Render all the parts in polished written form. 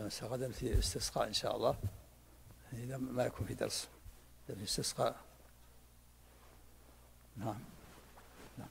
غدا في استسقاء إن شاء الله، إذا ما يكون في درس في استسقاء. نعم نعم.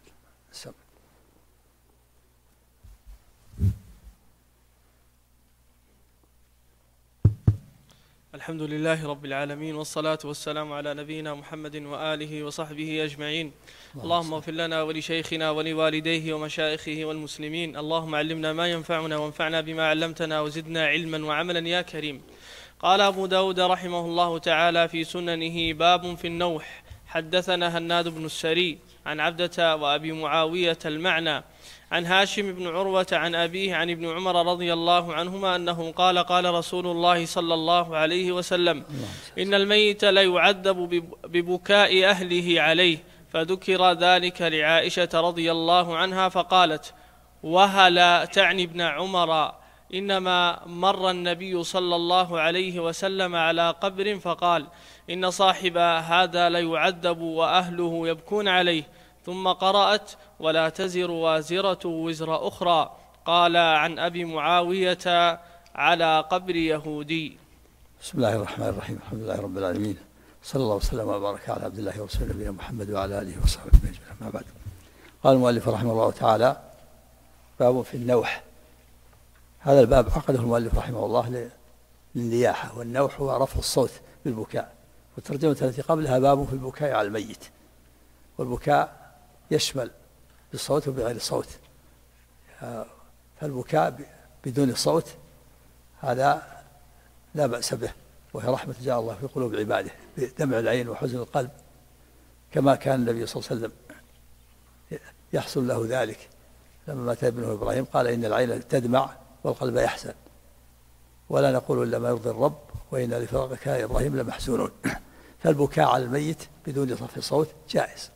الحمد لله رب العالمين، والصلاة والسلام على نبينا محمد وآله وصحبه أجمعين. اللهم اغفر لنا ولشيخنا ولوالديه ومشايخه والمسلمين. اللهم علمنا ما ينفعنا وانفعنا بما علمتنا وزدنا علما وعملا يا كريم. قال أبو داود رحمه الله تعالى في سننه: باب في النوح. حدثنا هناد بن السري عن عبدة وأبي معاوية المعنى عن هاشم بن عروة عن أبيه عن ابن عمر رضي الله عنهما أنه قال: قال رسول الله صلى الله عليه وسلم: إن الميت ليعذب ببكاء أهله عليه. فذكر ذلك لعائشة رضي الله عنها فقالت: وهلا تعني ابن عمر، إنما مر النبي صلى الله عليه وسلم على قبر فقال: إن صاحب هذا ليعذب وأهله يبكون عليه. ثم قرأت: ولا تزر وازرة وزر أخرى. قال عن أبي معاوية: على قبر يهودي. بسم الله الرحمن الرحيم. الحمد لله رب العالمين، صلى الله وسلم وبارك على عبد الله ورسوله نبينا محمد وعلى آله وصحبه أجمعين. ما بعد. قال المؤلف رحمه الله تعالى: باب في النوح. هذا الباب عقده المؤلف رحمه الله للنياحة، والنوح هو رفع الصوت بالبكاء، والترجمة التي قبلها باب في البكاء على الميت. والبكاء يشمل بالصوت وبغير صوت، فالبكاء بدون صوت هذا لا بأس به، وهي رحمة جاء الله في قلوب عباده بدمع العين وحزن القلب، كما كان النبي صلى الله عليه وسلم يحصل له ذلك لما مات ابنه إبراهيم، قال: إن العين تدمع والقلب يحزن، ولا نقول إلا ما يرضي الرب، وإن لفراقك يا إبراهيم لمحزونون. فالبكاء على الميت بدون رفع صوت جائز،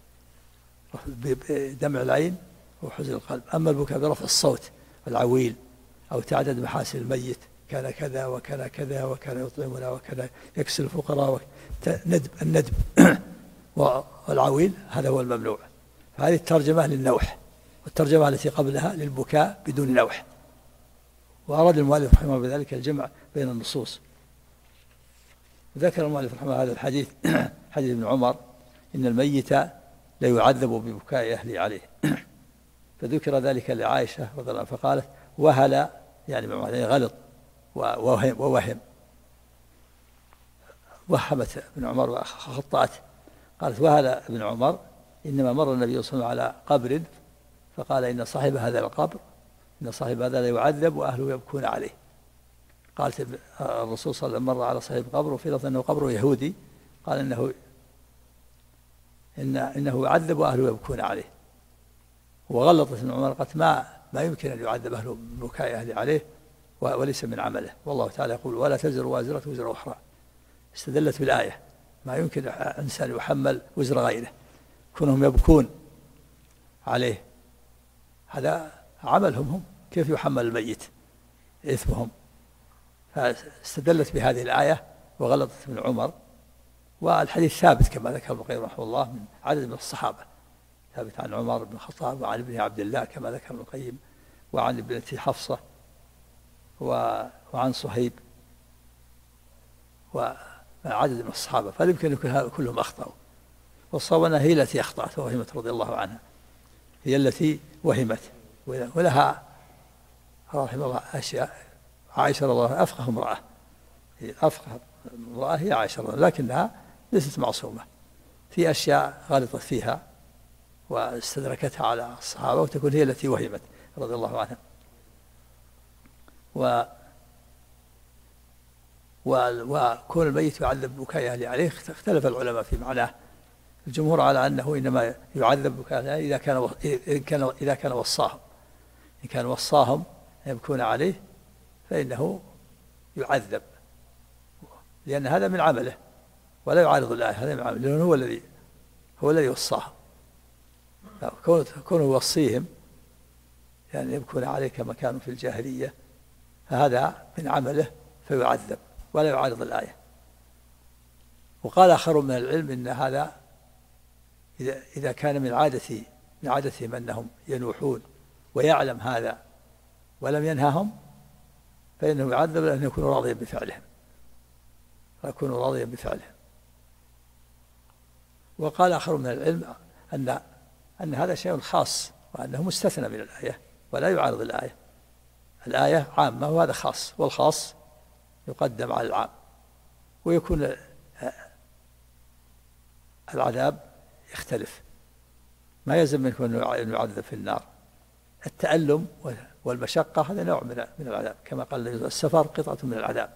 بدمع العين وحزن القلب. أما البكاء برفع الصوت والعويل أو تعدد محاسن الميت، كان كذا وكان كذا وكان يطعمنا وكان يكسل الفقراء، الندب والعويل، هذا هو الممنوع. فهذه الترجمة للنوح، والترجمة التي قبلها للبكاء بدون نوح. وأراد المؤلف رحمه الله بذلك الجمع بين النصوص. ذكر المؤلف رحمه الله هذا الحديث حديث ابن عمر: إن الميت ليعذب ببكاء أهله عليه. فذكر ذلك لعائشة رضي الله عنها فقالت: وهلا، يعني غلط ووهم، وهمت ابن عمر وخطأت، قالت: وهلا ابن عمر، إنما مر النبي صلى الله عليه وسلم على قبر فقال: إن صاحب هذا القبر، إن صاحب هذا لا يعذب وأهله يبكون عليه. قالت الرسول صلى الله عليه وسلم: مر على صاحب قبر، وفي لفظ أنه قبر يهودي، قال إنه يعذب وأهله يبكون عليه. وغلطت ابن عمر، قالت: ما يمكن أن يعذب أهله ببكاء أهله عليه، وليس من عمله. والله تعالى يقول: ولا تزر وازرة وزر أخرى. استدلت بالآية، ما يمكن إنسان يحمل وزر غيره، كونهم يبكون عليه هذا عملهم هم، كيف يحمل الميت إثمهم؟ فاستدلت بهذه الآية وغلطت ابن عمر. والحديث ثابت كما ذكر ابن القيم رحمه الله من عدد من الصحابة، ثابت عن عمر بن الخطاب وعن ابن عبد الله كما ذكر ابن القيم، وعن ابنته حفصة وعن صهيب، وعدد من الصحابة، فلا يمكن يكون كلهم أخطأوا. والصواب أنها هي التي أخطأت ووهمت رضي الله عنها، هي التي وهمت، ولها رحمه الله أشياء. عائشة رضي الله عنها أفقه امرأة، أفقه امرأة هي عائشة رضي الله، لكنها ليست معصومة، في أشياء غلطت فيها واستدركتها على الصحابة، وتكون هي التي وهمت رضي الله عنها. وكون الميت يعذب بكاء أهله عليه اختلف العلماء في معناه. الجمهور على أنه إنما يعذب بكاء أهله إذا كان وصاهم، إن كان وصاهم يبكون عليه فإنه يعذب، لأن هذا من عمله ولا يعارض الآية، هذا من عمله، لأنه هو الذي وصاهم. كونه يوصيهم يعني يبكون عليه كما كانوا في الجاهلية، فهذا من عمله فيعذب ولا يعارض الآية. وقال آخر من العلم إن هذا إذا كان من عادتهم أنهم ينوحون ويعلم هذا ولم ينهاهم فإنه يعذب لأنه يكون راضيا بفعلهم، وقال آخر من العلم أن هذا شيء خاص، وأنه مستثنى من الآية ولا يعارض الآية. الآية عامة وهذا خاص، والخاص يقدم على العام. ويكون العذاب يختلف، ما يلزم منه أن يعذب في النار. التألم والمشقة هذا نوع من العذاب، كما قال السفر قطعة من العذاب،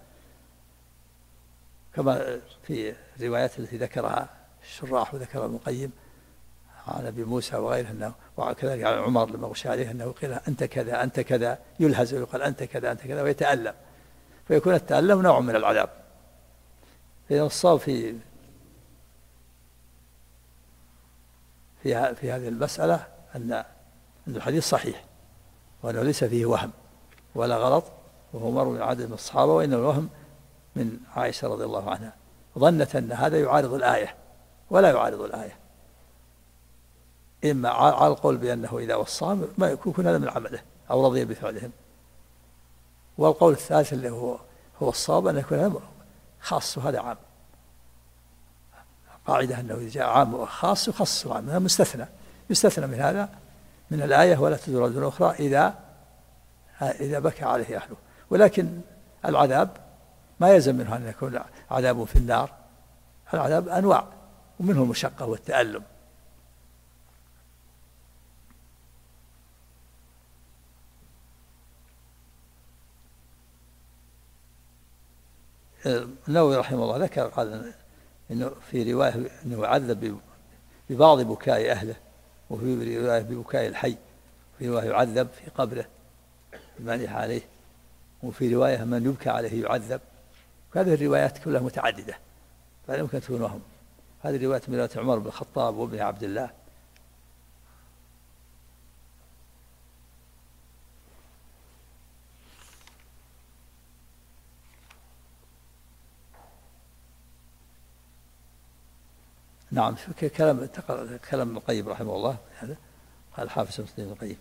كما في الروايات التي ذكرها الشراح وذكرها ابن القيم عن أبي موسى وغيره، أنه وكذلك عن عمر لما غشي عليه أنه قيل أنت كذا أنت كذا، يلهز ويقال أنت كذا أنت كذا ويتألم، فيكون التألم نوع من العذاب. إذا الصواب في هذه المسألة أن الحديث صحيح، وأنه ليس فيه وهم ولا غلط، وهو مروي من عدد من الصحابة، وإن الوهم من عائشة رضي الله عنها، ظنت أن هذا يعارض الآية ولا يعارض الآية، إما على القول بأنه إذا وصاهم ما يكون هذا من عمله أو رضي بفعلهم، والقول الثالث اللي هو الصواب أن يكون هذا خاص وهذا عام. قاعدة أنه إذا جاء عام وخاص يخصص عام، هذا يستثنى من هذا من الآية، ولا تزر وازرة أخرى إذا بكى عليه أهله. ولكن العذاب ما يلزم منه أن يكون عذاب في النار، العذاب أنواع، ومنه المشقة والتألم. النووي رحمه الله ذكر قال إنه في رواية أنه يعذب ببعض بكاء أهله، وفي رواية ببكاء الحي، وفي رواية يعذب في قبره بمنح عليه، وفي رواية من يبكى عليه يعذب. وهذه الروايات كلها متعددة فلا يمكن تكون وهم. هذه الرواية من رواية عمر بن الخطاب وابن عبد الله. نعم، كلام ابن القيم رحمه الله، هذا قال الحافظ ابن القيم.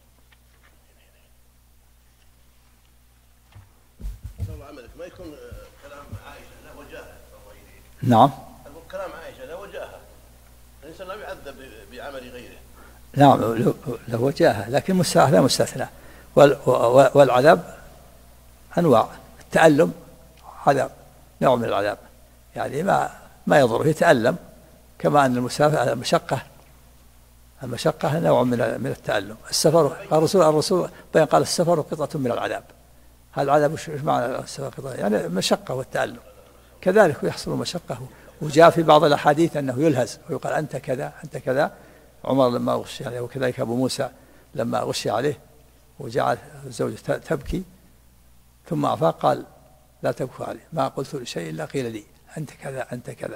عملك ما يكون كلام عائشة له وجاهة. نعم، أقول كلام عائشة له وجاهة، الإنسان لا يعذب بعمل غيره. نعم له وجاهة، لكن هذا مستثنى. والعذاب أنواع. التألم هذا نوع من العذاب، يعني ما يضره يتألم، كما أن المسافر المشقة نوع من التألم. السفر الرسول بين قال السفر قطعة من العذاب. هذا العذاب وش معنى السفر قطعة؟ يعني المشقة والتألم، كذلك يحصل مشقة. وجاء في بعض الأحاديث أنه يلهز ويقال أنت كذا أنت كذا. عمر لما غشي عليه، وكذلك أبو موسى لما غشي عليه وجعل زوجته تبكي ثم أفاق قال لا تبكوا عليه، ما قلت لشيء إلا قيل لي أنت كذا أنت كذا.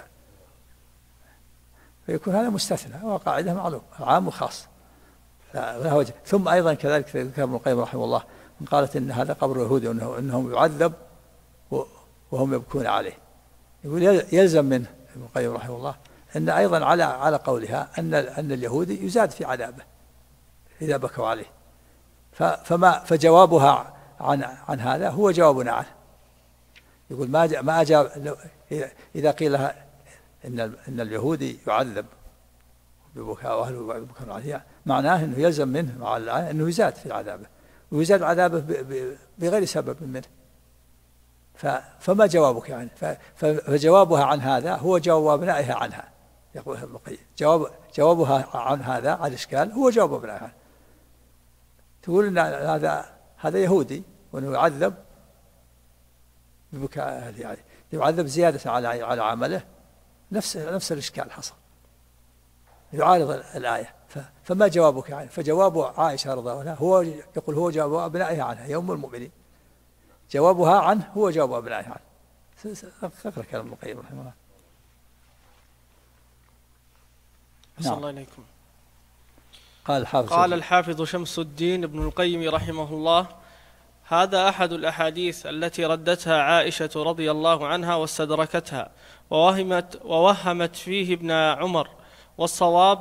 فيكون هذا مستثنى، وقاعدة معلوم عام وخاص لا وجه. ثم أيضا كذلك ذكر ابن القيم رحمه الله قالت إن هذا قبر اليهود، وإنهم يعذب وهم يبكون عليه. يقول يلزم منه ابن القيم رحمه الله أن أيضا على قولها أن اليهودي يزاد في عذابه إذا بكوا عليه. فجوابها عن هذا هو جوابنا عنه. يقول ما أجاب إذا قيل لها إن اليهودي يعذب ببكاء أهله يبكون عليه، معناه أنه يلزم منه مع الآية أنه يزاد في عذابه، ويزاد عذابه بغير سبب منه. فما جوابك يعني؟ فجوابها عن هذا هو جواب أبنائها عنها. يقول ابن القيم جوابها عن هذا على الإشكال هو جواب أبنائها عنها. تقول إن هذا يهودي وأنه يعذب ببكاء أهله، يعني يعذب زيادة على عمله. نفس الإشكال حصل، يعارض الآية. فما جوابك يعني؟ فجواب عائشة رضي الله عنها هو يقول هو جواب أبنائها عنها يوم المؤمنين، جوابها عنه هو جواب أبنائها عنه. اقرأ كلام ابن القيم رحمه الله. أحسن الله إليكم. قال الحافظ شمس الدين ابن القيم رحمه الله: هذا أحد الأحاديث التي ردتها عائشة رضي الله عنها واستدركتها ووهمت فيه ابن عمر،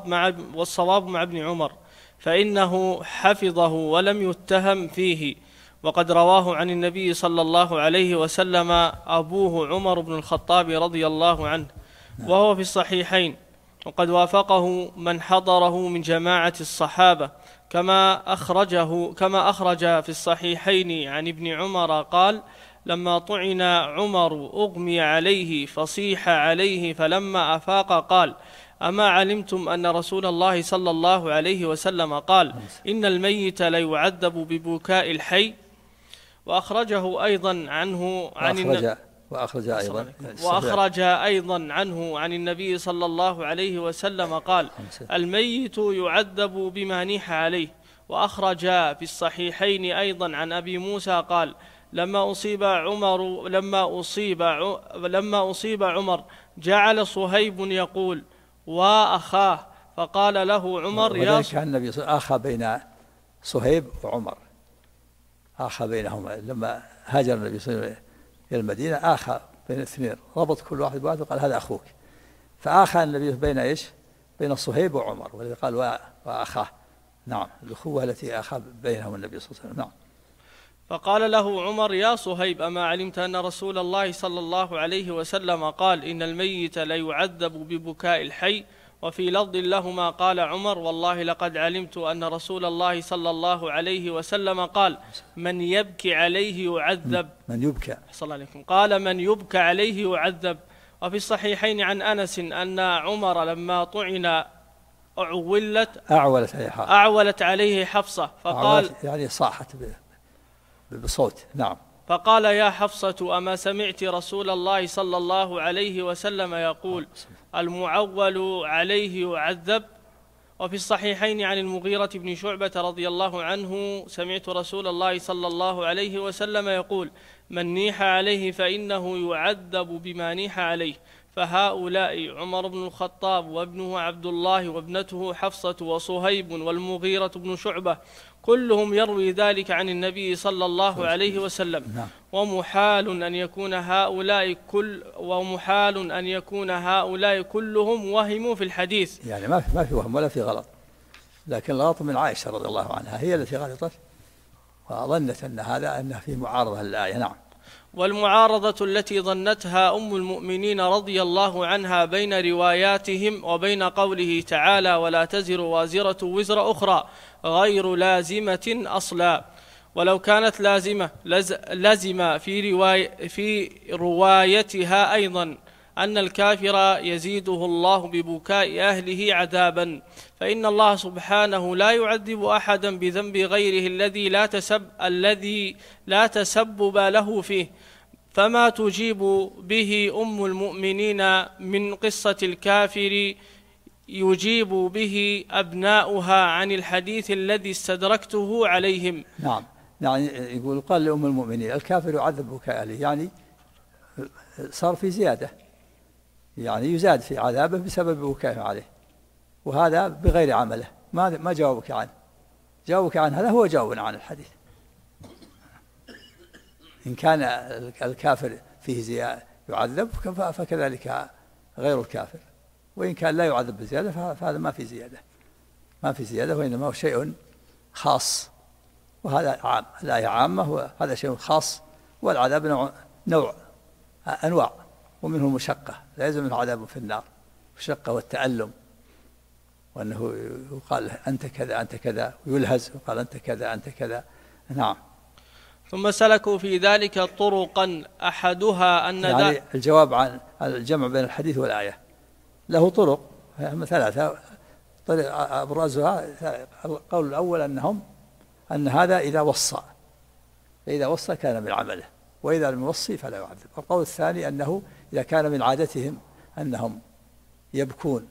والصواب مع ابن عمر، فإنه حفظه ولم يتهم فيه، وقد رواه عن النبي صلى الله عليه وسلم أبوه عمر بن الخطاب رضي الله عنه، وهو في الصحيحين، وقد وافقه من حضره من جماعة الصحابة، كما أخرج في الصحيحين عن ابن عمر قال: لما طعن عمر أغمي عليه فصيح عليه، فلما أفاق قال: أما علمتم أن رسول الله صلى الله عليه وسلم قال: إن الميت ليعذب ببكاء الحي. وأخرج أيضا عنه عن النبي صلى الله عليه وسلم قال: الميت يعذب بما نيح عليه. وأخرج في الصحيحين أيضا عن أبي موسى قال: لما أصيب عمر جعل صهيب يقول: وأخاه، فقال له عمر: يا كان النبي آخى بين صهيب وعمر، آخى بينهما لما هاجر النبي صلى الله عليه وسلم إلى المدينة، آخى بين الاثنين، ربط كل واحد بواحد وقال: هذا أخوك. فآخى النبي بين إيش؟ بين صهيب وعمر، والذي قال: وأخاه. نعم، الأخوة التي آخى بينهم النبي صلى الله عليه وسلم. نعم. فقال له عمر: يا صهيب، أما علمت أن رسول الله صلى الله عليه وسلم قال: إن الميت ليعذب ببكاء الحي؟ وفي لفظ لهما قال عمر: والله لقد علمت أن رسول الله صلى الله عليه وسلم قال: من يبكي عليه يعذب. من يبكى، صلى الله عليكم، قال: من يبكى عليه يعذب. وفي الصحيحين عن أنس أن عمر لما طعن أعولت عليه حفصة، فقال يعني صاحت بصوت. نعم. فقال: يا حفصة، أما سمعت رسول الله صلى الله عليه وسلم يقول: المعول عليه يعذب؟ وفي الصحيحين عن المغيرة بن شعبة رضي الله عنه: سمعت رسول الله صلى الله عليه وسلم يقول: من نيح عليه فإنه يعذب بما نيح عليه. فهؤلاء عمر بن الخطاب وابنه عبد الله وابنته حفصة وصهيب والمغيرة بن شعبة كلهم يروي ذلك عن النبي صلى الله عليه وسلم. ومحال أن يكون هؤلاء كلهم وهموا في الحديث. يعني ما في وهم ولا في غلط، لكن الغلط من عائشة رضي الله عنها، هي التي غلطت وظنت أنها في معارضة للآية. نعم. والمعارضة التي ظنتها أم المؤمنين رضي الله عنها بين رواياتهم وبين قوله تعالى: ولا تزر وازرة وزر أخرى غير لازمة أصلا. ولو كانت لازمة لزم في روايتها أيضا أن الكافر يزيده الله ببكاء أهله عذابا، فإن الله سبحانه لا يعذب أحدا بذنب غيره الذي لا تسبب له فيه. فما تجيب به أم المؤمنين من قصة الكافر يجيب به أبناؤها عن الحديث الذي استدركته عليهم. نعم. يعني يقول: قال لأم المؤمنين الكافر يعذب بكاء أهله، يعني صار في زيادة، يعني يزاد في عذابه بسبب بكائه عليه، وهذا بغير عمله. ما جاوبك عنه؟ جاوبك عن هذا هو جاوب عن الحديث. إن كان الكافر فيه زيادة يعذب فكذلك غير الكافر، وإن كان لا يعذب بزيادة فهذا ما في زيادة، وإنما هو شيء خاص، وهذا عام. الآية عامة وهذا شيء خاص، والعذاب أنواع، ومنه المشقة، لا يلزم منه عذاب في النار، الشقة والتألم، وأنه يقال أنت كذا أنت كذا، ويلهز وقال أنت كذا أنت كذا. نعم. ثم سلكوا في ذلك طرقا أحدها أن يعني الجواب عن الجمع بين الحديث والآية له طرق ثلاثة. طريق أبرزها القول الأول أن هذا إذا وصى كان من عمله، وإذا لم يوصي فلا يعذب. القول الثاني أنه إذا كان من عادتهم أنهم يبكون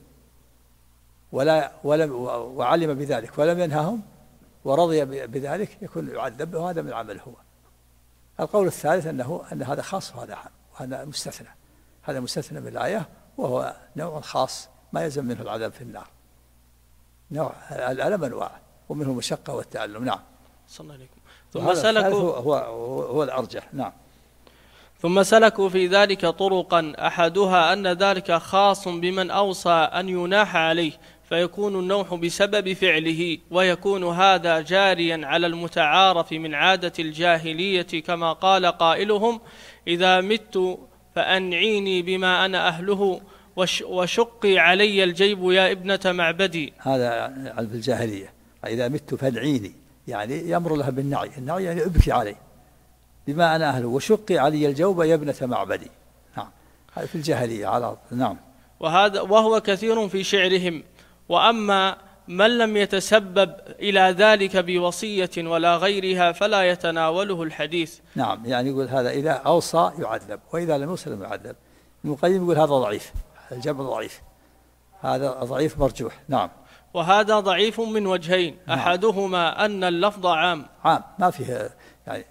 وعلم بذلك ولم ينههم ورضي بذلك يكون يعذب، وهذا من عمله هو. القول الثالث أن هذا خاص وهذا عام، وهذا مستثنى. هذا مستثنى من الآية، وهو نوع خاص ما يلزم منه العذاب في النار. نوع الألم أنواع، ومنه المشقة والتألم. نعم. صلى الله عليكم. ثم سلكوا هو الأرجح. نعم. ثم سلكوا في ذلك طرقا أحدها أن ذلك خاص بمن أوصى أن يناح عليه، فيكون النوح بسبب فعله، ويكون هذا جاريا على المتعارف من عادة الجاهلية، كما قال قائلهم: إذا مت فأنعيني بما أنا أهله، وشقي علي الجيب يا ابنة معبدي. هذا في الجاهلية، إذا مت فادعيني، يعني يمر لها بالنعي، النعي يعني ابكي علي بما أنا أهله، وشقي علي الجوب يا ابنة معبدي. نعم، هذا في الجاهلية على. نعم. وهو كثير في شعرهم. وأما من لم يتسبب إلى ذلك بوصية ولا غيرها فلا يتناوله الحديث. نعم، يعني يقول هذا إذا أوصى يعذب، وإذا لم يوصل يعذب. ابن القيم يقول هذا ضعيف، الجمع ضعيف، هذا ضعيف مرجوح. نعم. وهذا ضعيف من وجهين. نعم. أحدهما أن اللفظ عام ما فيه يعني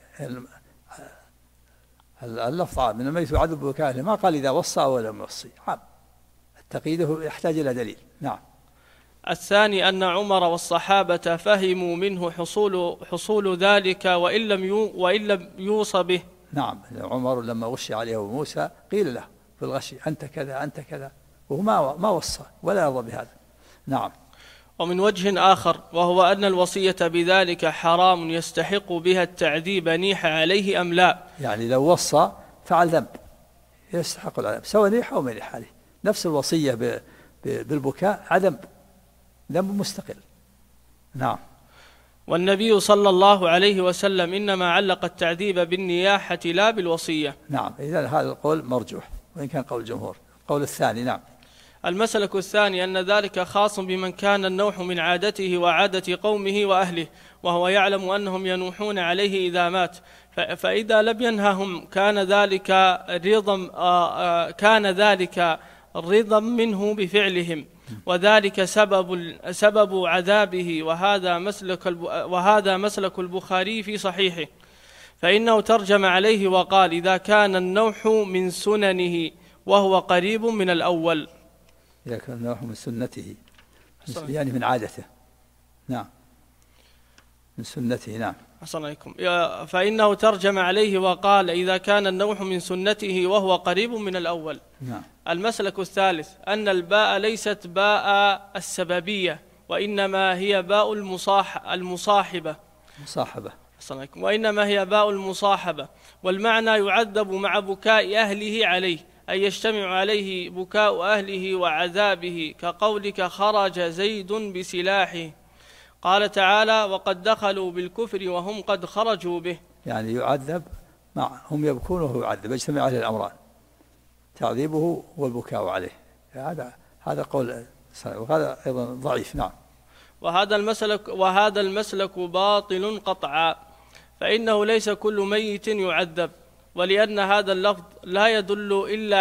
اللفظ عام، من الميت يعذب بكائه، ما قال إذا وصى ولا لم يوصي، عام، تقييده يحتاج إلى دليل. نعم. الثاني أن عمر والصحابة فهموا منه حصول ذلك وإن لم يوص به. نعم، عمر لما غشي عليه أبو موسى قيل له في الغش: أنت كذا أنت كذا، وهو ما وصى ولا يرضى بهذا. نعم. ومن وجه آخر، وهو أن الوصية بذلك حرام يستحق بها التعذيب، نيح عليه أم لا. يعني لو وصى فعل ذنب يستحق العذاب، سواء نيح أو ما نيح عليه. نفس الوصية بالبكاء ذنب مستقل. نعم. والنبي صلى الله عليه وسلم إنما علق التعذيب بالنياحة لا بالوصية. نعم، إذا هذا القول مرجوح، وإن كان قول الجمهور. القول الثاني. نعم. المسلك الثاني أن ذلك خاص بمن كان النوح من عادته وعادة قومه وأهله، وهو يعلم أنهم ينوحون عليه إذا مات، فإذا لم ينههم كان ذلك رضا منه بفعلهم، وذلك سبب عذابه. وهذا مسلك البخاري في صحيحه، فإنه ترجم عليه وقال: إذا كان النوح من سننه وهو قريب من الأول. إذا كان النوح من سنته، يعني من عادته. نعم، من سنته. نعم. أحسن عليكم. فإنه ترجم عليه وقال: إذا كان النوح من سنته وهو قريب من الأول. نعم. المسلك الثالث أن الباء ليست باء السببية، وإنما هي باء المصاحبة. وإنما هي باء المصاحبة، والمعنى يعذب مع بكاء أهله عليه، أي يجتمع عليه بكاء أهله وعذابه، كقولك: خرج زيد بسلاحه. قال تعالى: وقد دخلوا بالكفر وهم قد خرجوا به. يعني يعذب هم يبكون وهو يعذب، يجتمع عليه الأمران، تعذيبه والبكاء عليه. هذا قول، وهذا أيضا ضعيف. نعم. وهذا المسلك باطل قطعا، فإنه ليس كل ميت يعذب، ولأن هذا اللفظ لا يدل إلا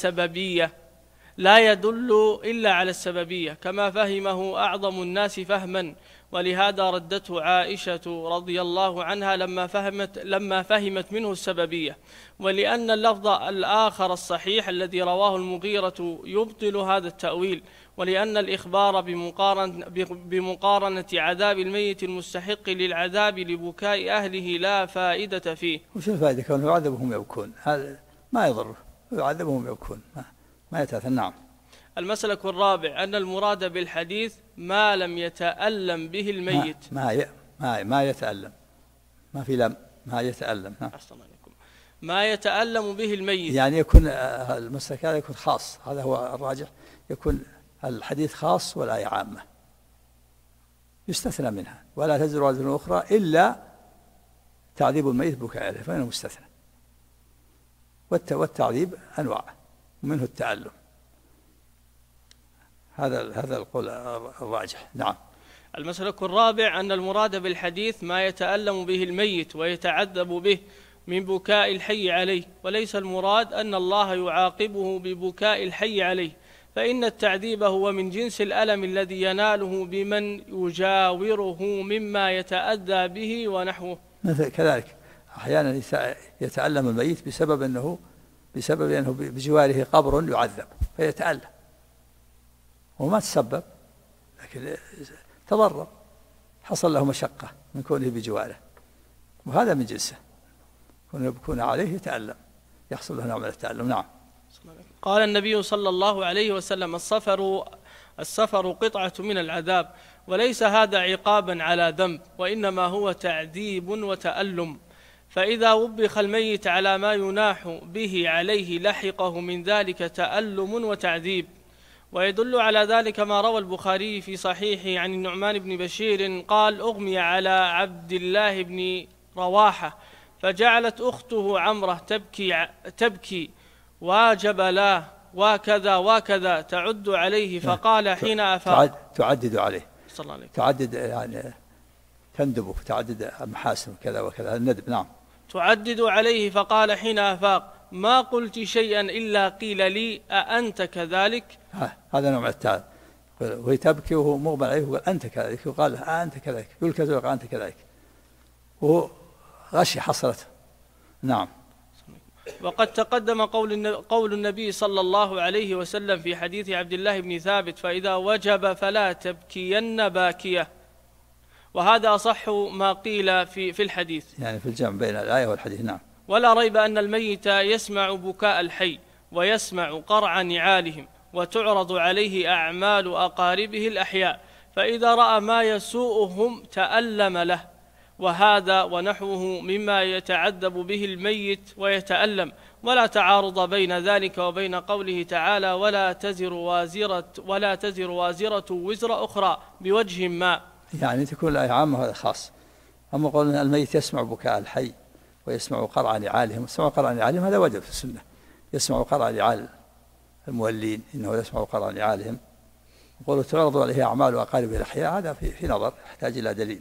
على السببية كما فهمه أعظم الناس فهما. ولهذا ردته عائشة رضي الله عنها لما فهمت منه السببية. ولأن اللفظ الآخر الصحيح الذي رواه المغيرة يبطل هذا التأويل، ولأن الإخبار بمقارنة عذاب الميت المستحق للعذاب لبكاء أهله لا فائدة فيه. وش الفائدة؟ كونه يعذبهم يبكون، هذا ما يضره، يعذبهم يبكون ما يتأثر. نعم. المسلك الرابع أن المراد بالحديث ما لم يتألم به الميت. ما يتألم، ما في لم، ما يتألم. ما يتألم به الميت، يعني يكون المسلك هذا يكون خاص، هذا هو الراجح، يكون الحديث خاص والآية عامة، يستثنى منها: ولا تزر وازرة أخرى إلا تعذيب الميت بكاء أهله، فإنه مستثنى. والتعذيب أنواع، ومنه التألم. هذا القول الراجح. نعم. المسلك الرابع أن المراد بالحديث ما يتألم به الميت ويتعذب به من بكاء الحي عليه، وليس المراد أن الله يعاقبه ببكاء الحي عليه، فإن التعذيب هو من جنس الألم الذي يناله بمن يجاوره مما يتأذى به ونحوه. مثل كذلك أحيانا يتألم الميت بسبب أنه بجواره قبر يعذب فيتألم، وما تسبب، لكن تضرر، حصل له مشقة من كونه بجواره، وهذا من جنسه، كونه يبكون عليه يتألم، يحصل له نوع من التألم. نعم. قال النبي صلى الله عليه وسلم: السفر قطعة من العذاب، وليس هذا عقابا على ذنب، وإنما هو تعذيب وتألم. فإذا وبخ الميت على ما يناح به عليه لحقه من ذلك تألم وتعذيب. ويدل على ذلك ما روى البخاري في صحيحه عن النعمان بن بشير قال: أغمي على عبد الله بن رواحة فجعلت أخته عمرة تبكي واجب له وكذا وكذا تعد عليه، فقال حين أفاق تعدد عليه، صلى الله عليه وسلم، تعدد يعني تندب تعدد محاسن كذا وكذا الندب. نعم. تعدد عليه، فقال حين أفاق: ما قلت شيئا إلا قيل لي أأنت كذلك؟ هذا نوع من التعب، وهي تبكي وهو مغمى عليه يقول أنت كذلك، يقال له أنت كذلك، يقول كذلك أنت كذلك، وهو غشي حصلته. نعم. وقد تقدم قول النبي صلى الله عليه وسلم في حديث عبد الله بن ثابت: فإذا وجب فلا تبكين باكية، وهذا أصح ما قيل في الحديث، يعني في الجمع بين الآية والحديث. نعم. ولا ريب أن الميت يسمع بكاء الحي ويسمع قرع نعالهم، وتعرض عليه أعمال أقاربه الأحياء، فإذا رأى ما يسوءهم تألم له، وهذا ونحوه مما يتعذب به الميت ويتألم. ولا تعارض بين ذلك وبين قوله تعالى: ولا تزر وازرة وزر أخرى بوجه ما، يعني تكون الآية عامة وهذا خاص. أما قولنا الميت يسمع بكاء الحي ويسمع قرع نعالهم، يسمع قرع نعالهم هذا وجب في السنة، يسمع قرع نعال المولين إنه يسمع قرع نعالهم. وقوله تعرض عليه أعمال أقاربه الأحياء هذا في نظر يحتاج إلى دليل.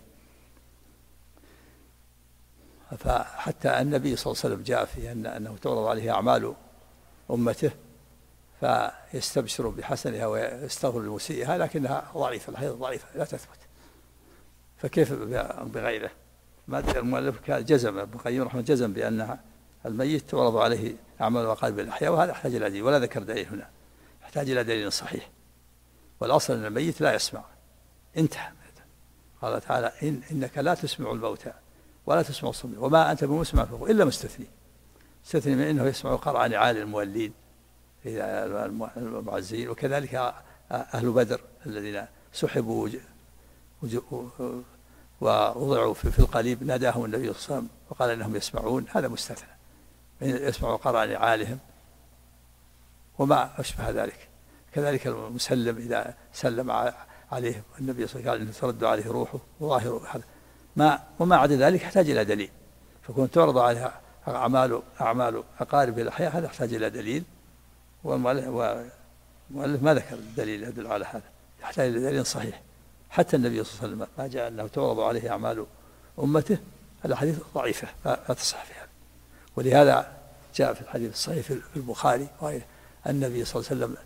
فحتى النبي صلى الله عليه وسلم جاء في أنه تعرض عليه أعمال أمته فيستبشر بحسنها ويستغفر لمسيئها، لكنها ضعيفة، الحديث ضعيفة لا تثبت، فكيف بغيره؟ ما أدري المؤلف كان جزم، ابن القيم رحمه جزم بأنها الميت تعرض عليه أعمال أقارب الأحياء، وهذا يحتاج إلى دليل، ولا ذكر دليل هنا، يحتاج إلى دليل صحيح. والأصل أن الميت لا يسمع، انتهى. قال تعالى: إنك لا تسمع الموتى ولا تسمع الصم وما أنت بمسمع إلا مستثني، استثني من أنه يسمع قرع نعال المولين المعزين، وكذلك أهل بدر الذين سحبوا ووضعوا في القليب ناداهم النبي صلى الله عليه وسلم وقال إنهم يسمعون، هذا مستثنى، يسمعوا قرع نعالهم وما أشبه ذلك. كذلك المسلم إذا سلم عليه النبي صلى الله عليه وسلم قال إنه ترد عليه روحه وظاهره هذا وما عدا ذلك يحتاج إلى دليل. فكون تعرض عليها أعمال أقارب الأحياء هذا يحتاج إلى دليل، والمؤلف ما ذكر الدليل يدل على هذا، يحتاج إلى دليل صحيح. حتى النبي صلى الله عليه وسلم ما جاء أنه تعرض عليه أعمال أمته، الأحاديث ضعيفة لا تصح فيها. ولهذا جاء في الحديث الصحيح في البخاري وغيره النبي صلى الله عليه وسلم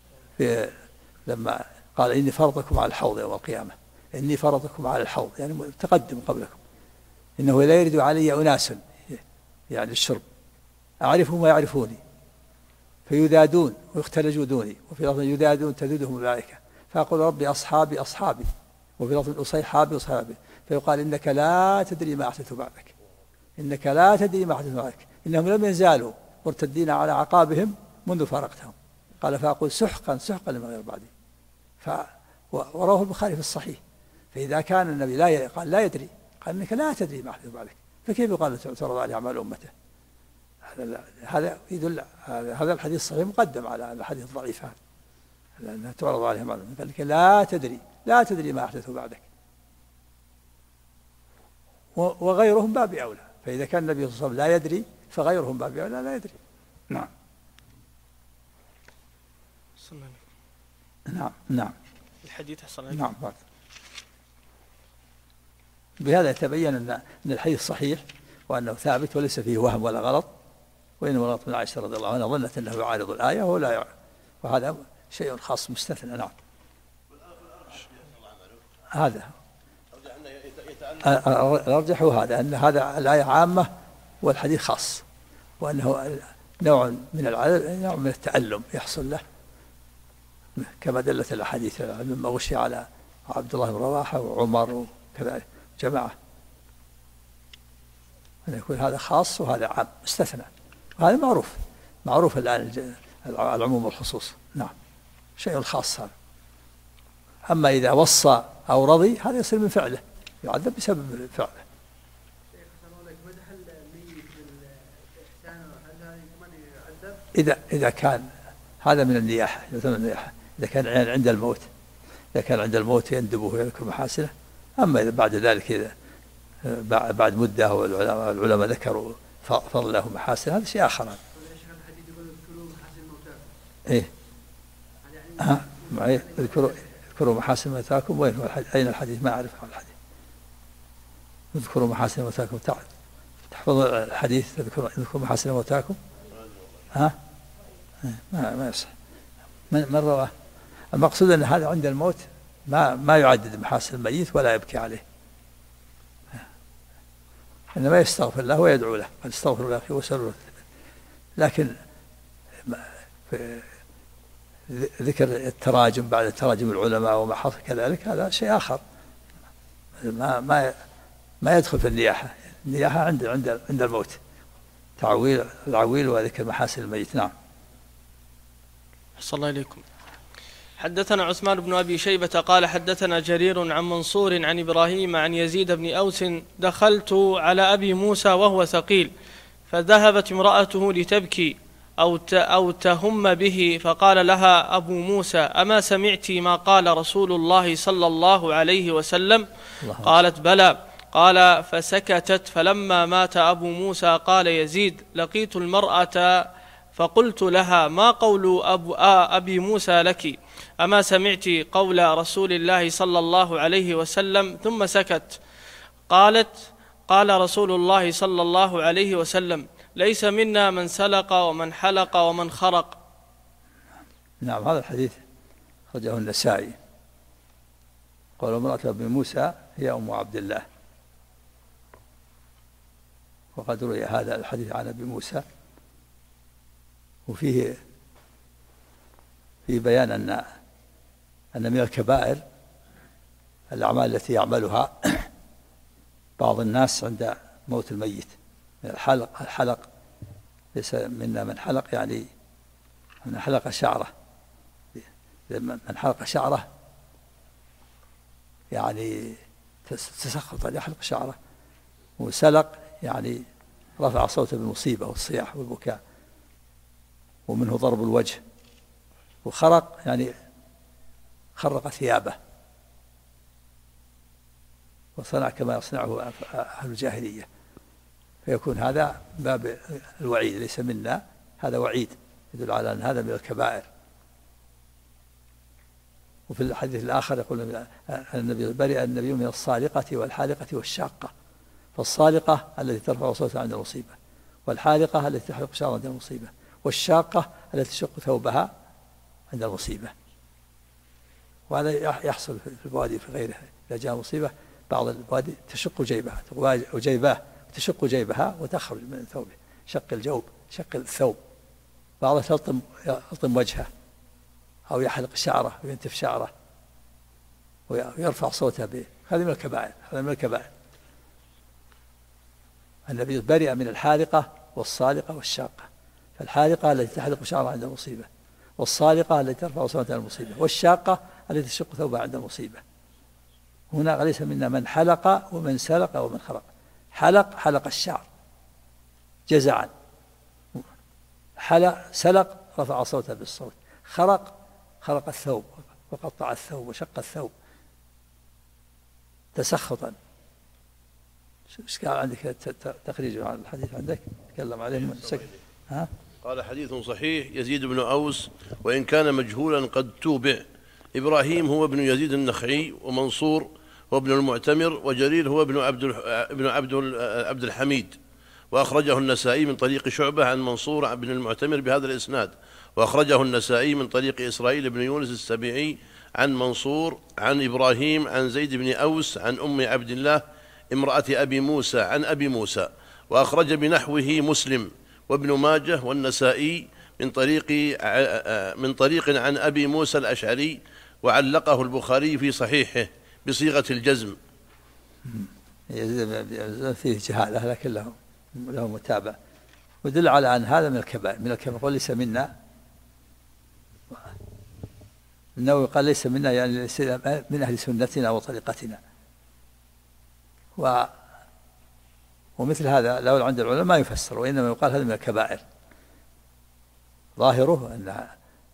لما قال: إني فرضكم على الحوض يوم القيامة، إني فرضكم على الحوض، يعني تقدم قبلكم، إنه لا يرد علي أناس يعني الشرب أعرفهم ويعرفوني فيذادون ويختلجوا دوني، وفي لفظ يذادون تذودهم الملائكة، فأقول: ربي أصحابي أصحابي، وفي لفظ أصيحابي أصحابي، فيقال: إنك لا تدري ما أحدث بعدك، إنك لا تدري ما أحدث بعدك، إنهم لم يزالوا مرتدين على عقابهم منذ فارقتهم. قال: فأقول: سحقا سحقا لمن غير بعدي. ورواه البخاري في الصحيح. فإذا كان النبي قال لا يدري، قال: إنك لا تدري ما أحدث بعدك، فكيف يقال تعرض عليه أعمال أمته؟ هذا يدل، هذا الحديث الصحيح مقدم على الحديث الضعيف هذا، لأنها تعرض عليه أعمال أمته، فإنك لا تدري ما أحدث بعدك. وغيرهم باب أولى، فإذا كان النبي صلى الله عليه وسلم لا يدري فغيرهم باب أولى لا يدري. نعم. نعم. الحديث حصل. نعم. بهذا يتبين أن الحديث صحيح وأنه ثابت وليس فيه وهم ولا غلط، وإنما غلط من عائشة رضي الله عنها ظنت أنه يعارض الآية وهو لا يعارض، وهذا شيء خاص مستثنى. نعم. هذا الأرجح هذا، أن هذا الآية عامة والحديث خاص، وأنه نوع من العذاب، نوع من التألم يحصل له، كما دلت الأحاديث مما غشي على عبد الله بن رواحة وعمر وكذلك جماعة، أن يكون هذا خاص وهذا عام مستثنى، وهذا معروف الآن العموم والخصوص. نعم. شيء خاص هذا. أما إذا وصى أو رضي هذا يصير من فعله، يعذب بسبب فعله. إذا كان هذا من النياحة، إذا كان عند الموت، إذا كان عند الموت يندبه ويذكر محاسنه. أما إذا بعد ذلك، إذا بعد مدة والعلماء ذكروا فضله ومحاسنه، هذا شيء آخر. إيه اذكروا محاسن موتاكم. وين هو أين الحديث؟ ما أعرف الحديث. اذكروا محاسن موتاكم، تحفظ الحديث اذكروا محاسن موتاكم. ما يصح. من رواه. المقصود أن هذا عند الموت ما يعدد محاسن الميت ولا يبكي عليه، إنما يستغفر له ويدعو له، قد استغفر له وسر. لكن ذكر التراجم بعد تراجم العلماء وما حصل كذلك هذا شيء آخر، ما يدخل في النياحة. النياحة عند الموت، العويل وذكر محاسن الميت. نعم. صلى الله عليكم. حدثنا عثمان بن أبي شيبة قال حدثنا جرير عن منصور عن إبراهيم عن يزيد بن أوس: دخلت على أبي موسى وهو ثقيل، فذهبت امرأته لتبكي أو تهم به، فقال لها أبو موسى: أما سمعت ما قال رسول الله صلى الله عليه وسلم؟ قالت: بلى. قال: فسكتت. فلما مات أبو موسى قال يزيد: لقيت المرأة فقلت لها: ما قول أبي موسى لك؟ أما سمعت قول رسول الله صلى الله عليه وسلم؟ ثم سكت. قالت: قال رسول الله صلى الله عليه وسلم: ليس منا من سلق ومن حلق ومن خرق. نعم. هذا الحديث أخرجه النسائي. قال امرأة أبي موسى هي أم عبد الله. وقد روي هذا الحديث عن أبي موسى، وفيه بيان أن من الكبائر الأعمال التي يعملها بعض الناس عند موت الميت، من الحلق. ليس منا من حلق، يعني من حلق شعره. من حلق شعره يعني تسخط أن يحلق شعره، وسلق يعني رفع صوته بالمصيبة والصياح والبكاء، ومنه ضرب الوجه. وخرق يعني خرق ثيابه وصنع كما يصنعه أهل الجاهلية، فيكون هذا باب الوعيد، ليس منا، هذا وعيد يدل على أن هذا من الكبائر. وفي الحديث الآخر يقول النبي: برئ النبي من الصالقة والحالقة والشاقة. فالصالقة التي ترفع صوتها عند المصيبة، والحالقة التي تحلق شعرها عند المصيبة، والشاقة التي تشق ثوبها عند المصيبة. وهذا يحصل في البوادي وفي غيرها. إذا جاء مصيبة بعض البوادي تشق جيبها تشق جيبها وتخرج من ثوبه، شق الجوب، شق الثوب. بعضها يلطم وجهه أو يحلق شعره وينتف شعره ويرفع صوته به. هذه من الكبائر. هذا من الكبائر. النبي برئ من الحالقة والصالقة والشاقة. فالحالقة التي تحلق شعرها عند المصيبة، والصالقة التي ترفع صوتها عند المصيبة، والشاقة التي تشق ثوبها عند المصيبة. هنا ليس منا من حلق ومن سلق ومن خرق. حلق الشعر جزعا، سلق رفع صوته بالصوت، خرق الثوب وقطع الثوب وشق الثوب تسخطا. ايش قال عندك تخريج على الحديث؟ عندك تكلم عليه قال: حديث صحيح. يزيد بن أوس وإن كان مجهولا قد توبع. إبراهيم هو ابن يزيد النخعي، ومنصور هو ابن المعتمر، وجرير هو ابن عبد الحميد. وأخرجه النسائي من طريق شعبة عن منصور بن المعتمر بهذا الإسناد. وأخرجه النسائي من طريق إسرائيل بن يونس السبيعي عن منصور عن إبراهيم عن زيد بن أوس عن أم عبد الله امرأة أبي موسى عن أبي موسى. وأخرج بنحوه مسلم وابن ماجه والنسائي من طريق عن أبي موسى الأشعري، وعلقه البخاري في صحيحه بصيغة الجزم. فيه جهالة لكن له متابع، ودل على أن هذا من الكبائر. من الكبائر ليس منا النووي قال ليس منا يعني ليس من أهل سنتنا وطريقتنا. ومثل هذا لو عند العلماء ما يفسر، وإنما يقال هذا من الكبائر، ظاهره أنها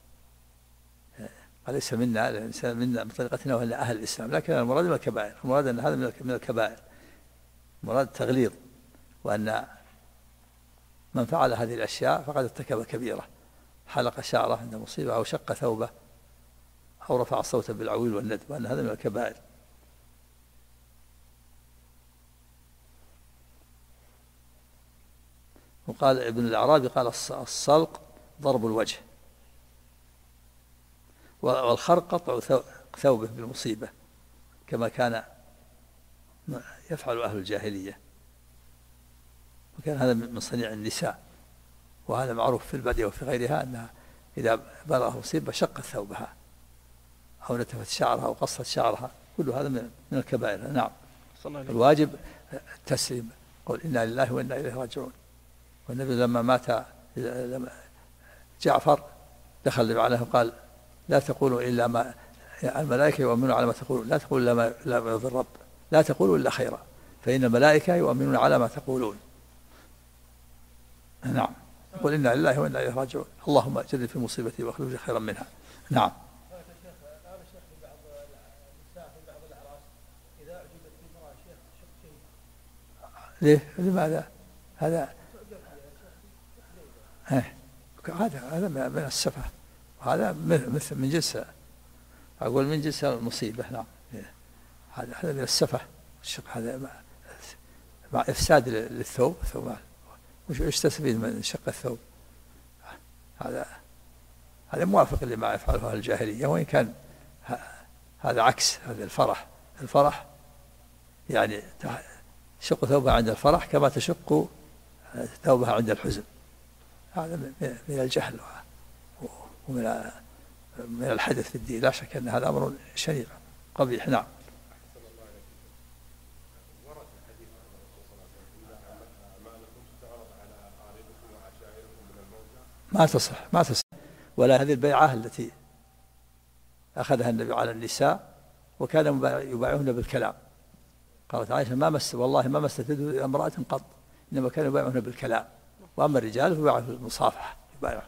ليس منا من طريقتنا ولا أهل الإسلام، لكن المراد من الكبائر، المراد أن هذا من الكبائر، مراد تغليظ، وأن من فعل هذه الأشياء فقد ارتكب كبيرة، حلق شعره عند مصيبة أو شق ثوبه أو رفع صوته بالعويل والندب، وأن هذا من الكبائر. وقال ابن الأعرابي قال الصلق ضرب الوجه، والخرق قطع ثوبه بالمصيبة كما كان يفعل أهل الجاهلية، وكان هذا من صنيع النساء، وهذا معروف في البادية وفي غيرها أنها إذا بلغ مصيبة شقت ثوبها أو نتفت شعرها أو قصت شعرها، كل هذا من الكبائر. نعم. الواجب التسليم، قل إنا لله وإنا إليه راجعون. والنبي لما مات جعفر دخل عليه وقال لا تقولوا إلا ما الملائكة يؤمنون على ما تقولون، لا تقولوا إلا ما يرضي الرب، لا تقولوا إلا خيرا فإن الملائكة يؤمنون على ما تقولون. نعم. قل إنا لله وإنا إليه راجعون، اللهم أجرني في مصيبتي واخلف خيرا منها. نعم. ليه؟ لماذا؟ هذا من السفه، هذا مثل من جنس، أقول من جنس المصيبة. نعم. هذا من السفه، هذا مع إفساد للثوب، وش تستفيد من شق الثوب؟ هذا موافق لما يفعله أهل الجاهلية، وإن كان هذا عكس هذا الفرح يعني تشق ثوبها عند الفرح كما تشق ثوبها عند الحزن، هذا من الجهل ومن الحدث في الدين، لا شك أن هذا أمر شنيع قبيح. نعم. ما تصح ولا هذه البيعة التي أخذها النبي على النساء وكان يبايعهن بالكلام. قالت عائشة والله ما مست يد امرأة قط، إنما كانوا يبايعهن بالكلام، وأما الرجال فبايعوا بالمصافحة يبايعوا.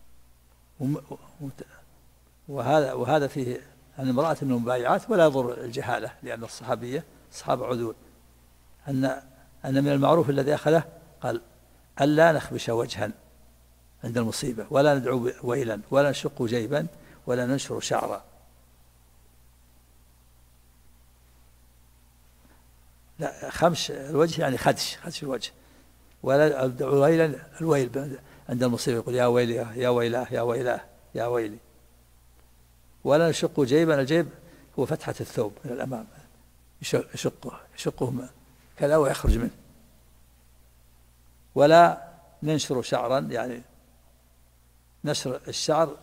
وهذا فيه أن امرأة من المبايعات، ولا يضر الجهالة، لأن الصحابة عدول، أن من المعروف الذي أخذه قال ألا نخبش وجها عند المصيبة، ولا ندعو ويلا، ولا نشق جيبا، ولا ننشر شعرا. لا، خمش الوجه يعني خدش الوجه، ولا ندعو ويلا، الويل عند المصيبة يقول يا ويلي يا ويلاه يا ويلاه يا ويلي. ولا نشق جيبا، الجيب هو فتحة الثوب من الأمام، يشقه كذا ويخرج منه. ولا ننشر شعرا، يعني نشر الشعر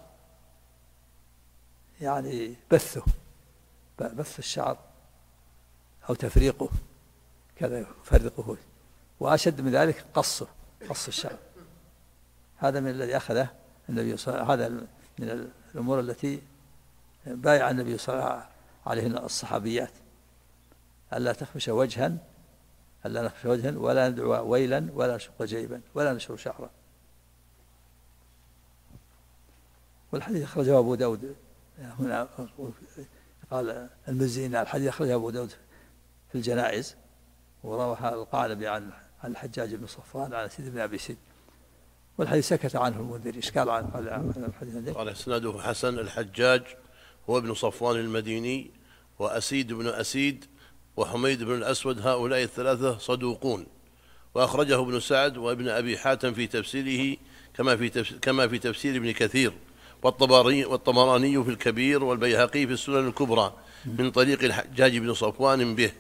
يعني بث الشعر أو تفريقه، كذا يفرقه. وأشد من ذلك قص الشعر، هذا من الذي أخذه النبي صلى الله عليه وسلم، هذا من الأمور التي بايع النبي صلى الله عليه وسلم الصحابيات، ألا نخفش وجها ولا ندعو ويلا، ولا نشق جيبا، ولا نشر شعرا. والحديث أخرجه أبو داود، هنا قال المزي إن الحديث أخرجه أبو داود في الجنائز، وروى القعنبي عن الحجاج بن صفوان عن سيد بن أبي سيد، والحديث سكت عنه المنذري. إشكال عن الحديث. قال إسناده حسن. الحجاج هو ابن صفوان المديني، وأسيد بن أسيد، وحميد بن الأسود، هؤلاء الثلاثة صدوقون. وأخرجه ابن سعد وابن أبي حاتم في تفسيره كما في تفسير ابن كثير، والطبراني في الكبير، والبيهقي في السنن الكبرى من طريق الحجاج بن صفوان به.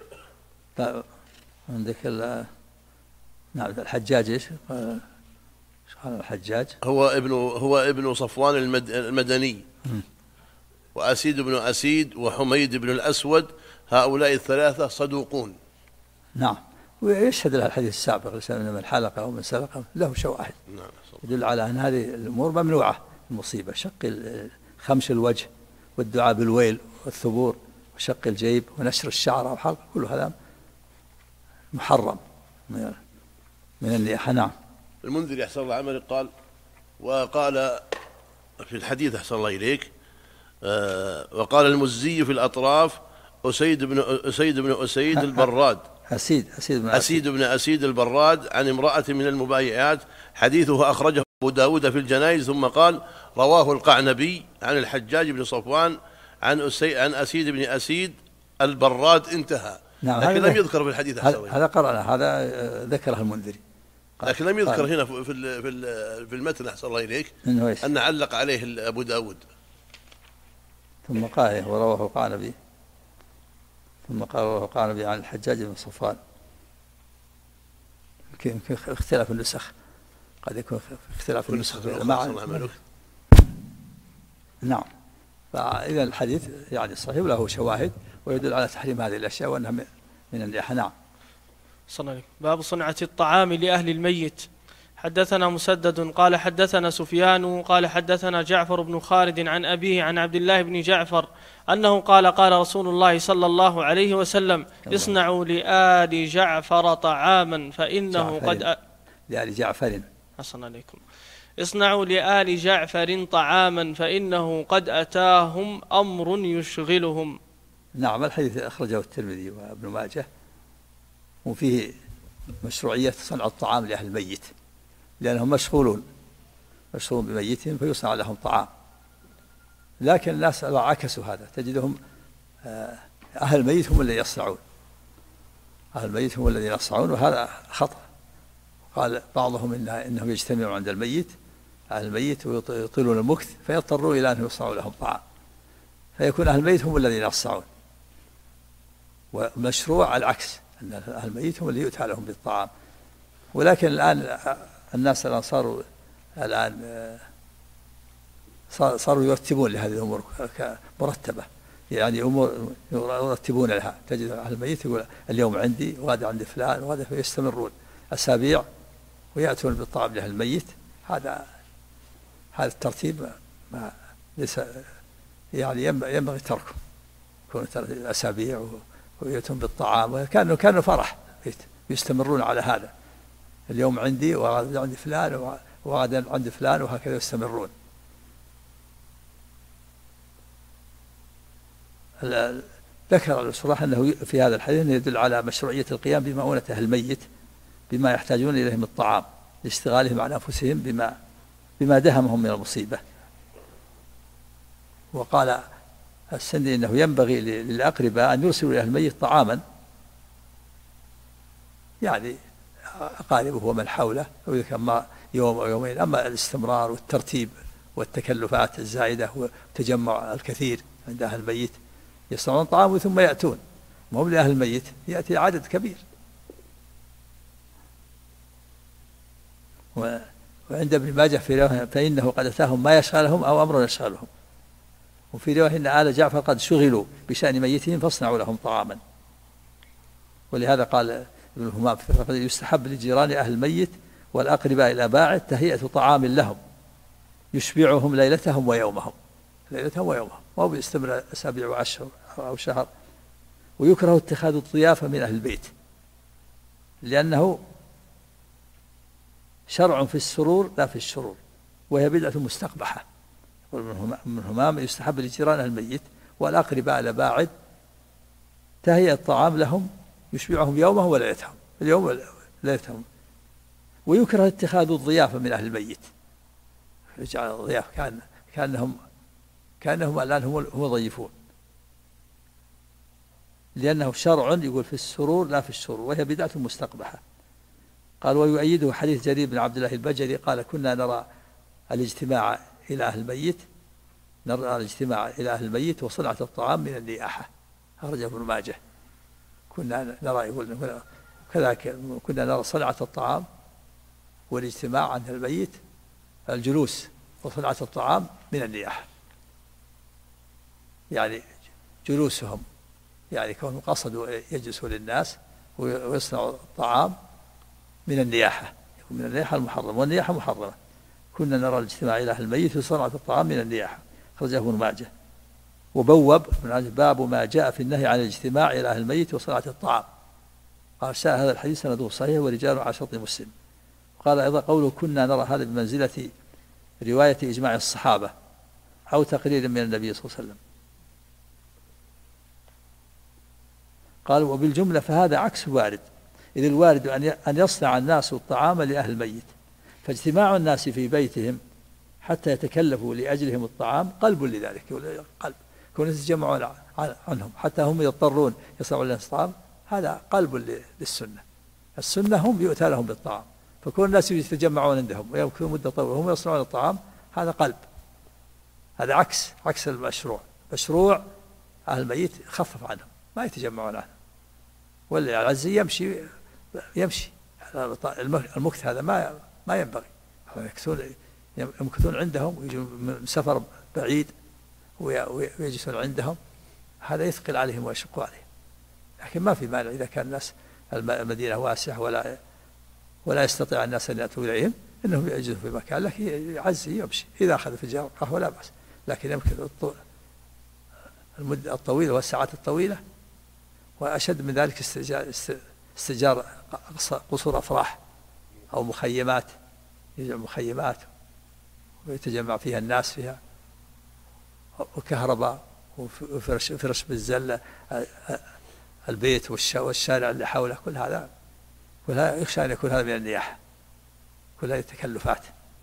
عندك نعم الحجاج ايش قال الحجاج؟ هو ابن صفوان المدني، وأسيد بن أسيد وحميد بن الأسود، هؤلاء الثلاثة صدوقون. نعم. ويشهد له الحديث السابق من حلقة أو من سلقة له شواهد يدل على أن هذه الأمور ممنوعة، المصيبة شق خمش الوجه والدعاء بالويل والثبور وشق الجيب ونشر الشعر أو حلق، كل هذا محرم من النياحة. نعم. المنذري أحسن الله عملك قال، وقال في الحديث أحسن الله إليك، وقال المزي في الأطراف أسيد بن أسيد البراد، أسيد بن أسيد البراد، عن امرأة من المبايعات، حديثه أخرجه أبو داود في الجنائز. ثم قال رواه القعنبي عن الحجاج بن صفوان عن أسيد بن أسيد البراد، انتهى. نعم. لكن لم يذكر في الحديث هذا قرأنا، هذا ذكره المنذري، لكن لم يذكر هنا في المتن أحسن الله إليك أن علق عليه أبو داود. ثم قال ورواه القعنبي، ثم قال رواه القعنبي عن الحجاج بن صفوان. يمكن اختلاف النسخ، قد يكون اختلاف النسخ نعم. فإذا الحديث يعني صحيح وله شواهد ويدل على تحريم هذه الأشياء وأنها من النياحة. نعم. باب صنعة الطعام لأهل الميت. حدثنا مسدد قال حدثنا سفيان قال حدثنا جعفر بن خالد عن أبيه عن عبد الله بن جعفر أنه قال قال رسول الله صلى الله عليه وسلم اصنعوا لآل جعفر طعاما فإنه قد لآل جعفر حسن عليكم اصنعوا لآل جعفر طعاما فإنه قد أتاهم أمر يشغلهم. نعم. الحديث أخرجه الترمذي وابن ماجه، وفيه مشروعية صنع الطعام لأهل الميت، لأنهم مشغولون بميتهم فيصنع لهم طعام. لكن الناس عكسوا هذا، تجدهم أهل الميت هم الذين يصنعون، أهل الميت هم الذين يصنعون، وهذا خطأ. قال بعضهم إنهم يجتمعون عند الميت أهل الميت ويطيلون المكث فيضطرون إلى أن يصنعوا لهم طعام، فيكون أهل الميت هم الذين يصنعون. ومشروع العكس، أن أهل الميت هم اللي يؤتى لهم بالطعام. ولكن الآن الناس صاروا يرتبون لهذه الأمور مرتبة، يعني أمور يرتبون لها. تجد أهل الميت يقول اليوم عندي وغدا عند فلان وغدا، فيستمرون أسابيع ويأتون بالطعام لأهل الميت. هذا الترتيب ما ليس يعني ينبغي تركه، يكون أسابيع ويأتون بالطعام، وكانوا فرح يستمرون على هذا، اليوم عندي وغدا عند فلان وغدا عند فلان، وهكذا يستمرون. ذكر الشراح أنه في هذا الحديث يدل على مشروعية القيام بمؤونة أهل الميت بما يحتاجون إليه من الطعام لاشتغالهم على أنفسهم بما دهمهم من المصيبة. وقال السندي إنه ينبغي للأقرباء أن يرسلوا إلى أهل الميت طعاما، يعني أقاربه ومن حوله، أو إذا كان يوم أو يومين. أما الاستمرار والترتيب والتكلفات الزائدة والتجمع الكثير عند أهل الميت، يصنعون طعام ثم يأتون، مهم لأهل الميت يأتي عدد كبير. وعند ابن ماجه في رواية فإنه قد أتاهم ما يشغلهم أو أمر يشغلهم، وفي رواية إن آل جعفر قد شغلوا بشأن ميتهم فاصنعوا لهم طعاما. ولهذا قال ابن الهمام في يستحب لجيران أهل الميت والأقرباء الأباعد تهيئة طعام لهم يشبعهم ليلتهم ويومهم، وهو بيستمر أسابيع وأشهر أو شهر. ويكره اتخاذ الضيافة من أهل البيت، لأنه شرع في السرور لا في الشرور، وهي بدعة مستقبحة. ابن همام يستحب لجيران الميت والأقرباء الأباعد تهيئة الطعام لهم يشبعهم يومهم وليلتهم، اليوم وليلتهم. ويكره اتخاذ الضيافة من أهل الميت، يجعل الضيافة كأنهم الآن هم ضيفون، لأنه شرع يقول في السرور لا في الشرور، وهي بدعة مستقبحة. قال ويؤيده حديث جرير بن عبد الله البجلي قال كنا نرى الاجتماع إلى أهل الميت وصنعة الطعام من النياحة، أخرجه ابن ماجه. كنا نرى يقول كذلك كنا نرى صنعة الطعام والاجتماع عند الميت، الجلوس وصنعة الطعام من النياحة، يعني جلوسهم يعني كونهم قصدوا يجلسوا للناس ويصنعوا الطعام من النياحة، من النياحة المحرمة، والنياحة محرمة. كنا نرى الاجتماع إلى أهل الميت وصنعة الطعام من النياحة، أخرجه ابن ماجه. وبوب باب ما جاء في النهي عن الاجتماع إلى أهل الميت وصناعة الطعام. قال شاء هذا الحديث سنده صحيح ورجال على شرط مسلم. قال أيضا قوله كنا نرى هذا بمنزلة رواية إجماع الصحابة أو تقرير من النبي صلى الله عليه وسلم. قال وبالجملة فهذا عكس الوارد، إذ الوارد أن يصنع الناس الطعام لأهل الميت، فاجتماع الناس في بيتهم حتى يتكلفوا لأجلهم الطعام قلب لذلك، قلب كون يتجمعون عنهم حتى هم يضطرون يصنعون لهم الطعام، هذا قلب للسنة. السنة هم يؤتى لهم بالطعام، فكون الناس يتجمعون عندهم ويمكثون مدة طويلة وهم يصنعون الطعام هذا قلب. هذا عكس المشروع. مشروع أهل الميت خفف عنهم ما يتجمعون عنهم، واللي يعزي يمشي. المكث هذا ما ينبغي، يمكثون عندهم ويجوا من سفر بعيد ويجلسون عندهم، هذا يثقل عليهم ويشق عليهم. لكن ما في مانع إذا كان الناس المدينة واسعة ولا يستطيع الناس أن يأتوا إليهم إنهم يجلسوا في مكان، لكن يعزي يمشي. إذا أخذ في الجار قهوة لا بأس، لكن يمكن المدة الطويلة والساعات الطويلة. وأشد من ذلك استئجار قصور أفراح أو مخيمات، يجمع مخيمات ويتجمع فيها الناس فيها، وكهرباء وفرش بالزلة البيت والشارع اللي حوله، كل هذا يخشى أن يكون هذا من النياحة، كل هذه تكلفات.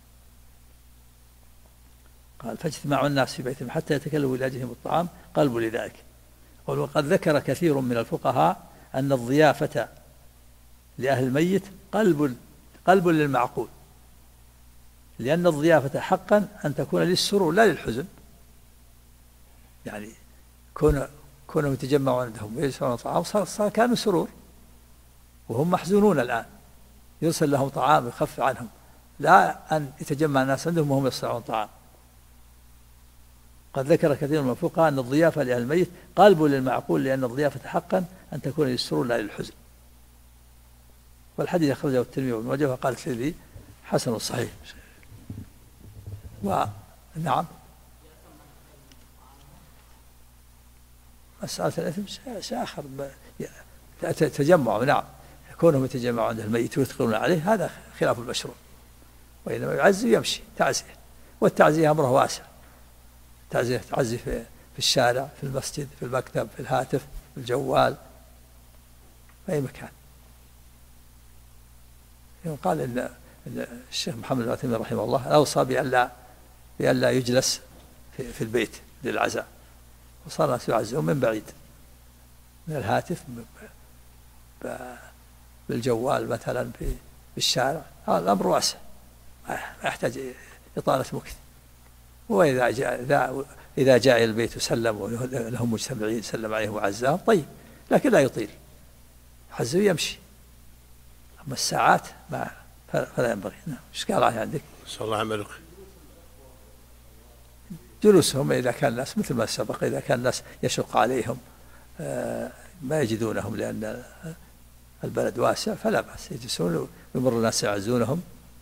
قال فاجتماع الناس في بيتهم حتى يتكلفوا لأجلهم الطعام قلب لذلك. وقد ذكر كثير من الفقهاء أن الضيافة لأهل الميت قلب للمعقول، لأن الضيافة حقا أن تكون للسرور لا للحزن. يعني كونهم يتجمعون عندهم ويجلسون طعام صار كانوا سرور، وهم محزونون الآن، يرسل لهم طعام يخفف عنهم، لا أن يتجمع الناس عندهم وهم يصنعون طعام. قد ذكر كثير من الفقهاء أن الضيافة لأهل الميت قلب للمعقول، لأن الضيافة حقا أن تكون للسرور لا للحزن. والحديث أخرجه الترمذي وابن ماجه وقال الترمذي حسن صحيح. ونعم مسألة الإثم شيء آخر، تجمع، نعم، كونهم يتجمعون عند الميت ويثقلون عليه هذا خلاف المشروع، وإنما يعزي ويمشي تعزية، والتعزية أمره واسع. تعزي في الشارع، في المسجد، في المكتب، في الهاتف، في الجوال، في أي مكان. يقال إن الشيخ محمد بن عثيمين رحمه الله أوصى بألا يجلس في البيت للعزاء، وصار الناس يعزون من بعيد، من الهاتف، بالجوال مثلا، في الشارع. هذا الأمر واسع ما يحتاج إطالة مكث. وإذا جاء إلى البيت وسلم ولهم مجتمعين سلم عليهم وعزاهم طيب، لكن لا يطيل، يعزي ويمشي. أما الساعات فلا ينبغي. نعم. إيش قال عندك؟ صلى الله عملك. جلوسهم إذا كان الناس مثل ما سبق، إذا كان الناس يشق عليهم ما يجدونهم لأن البلد واسع فلا بأس، يجلسون ويمر الناس يعزونهم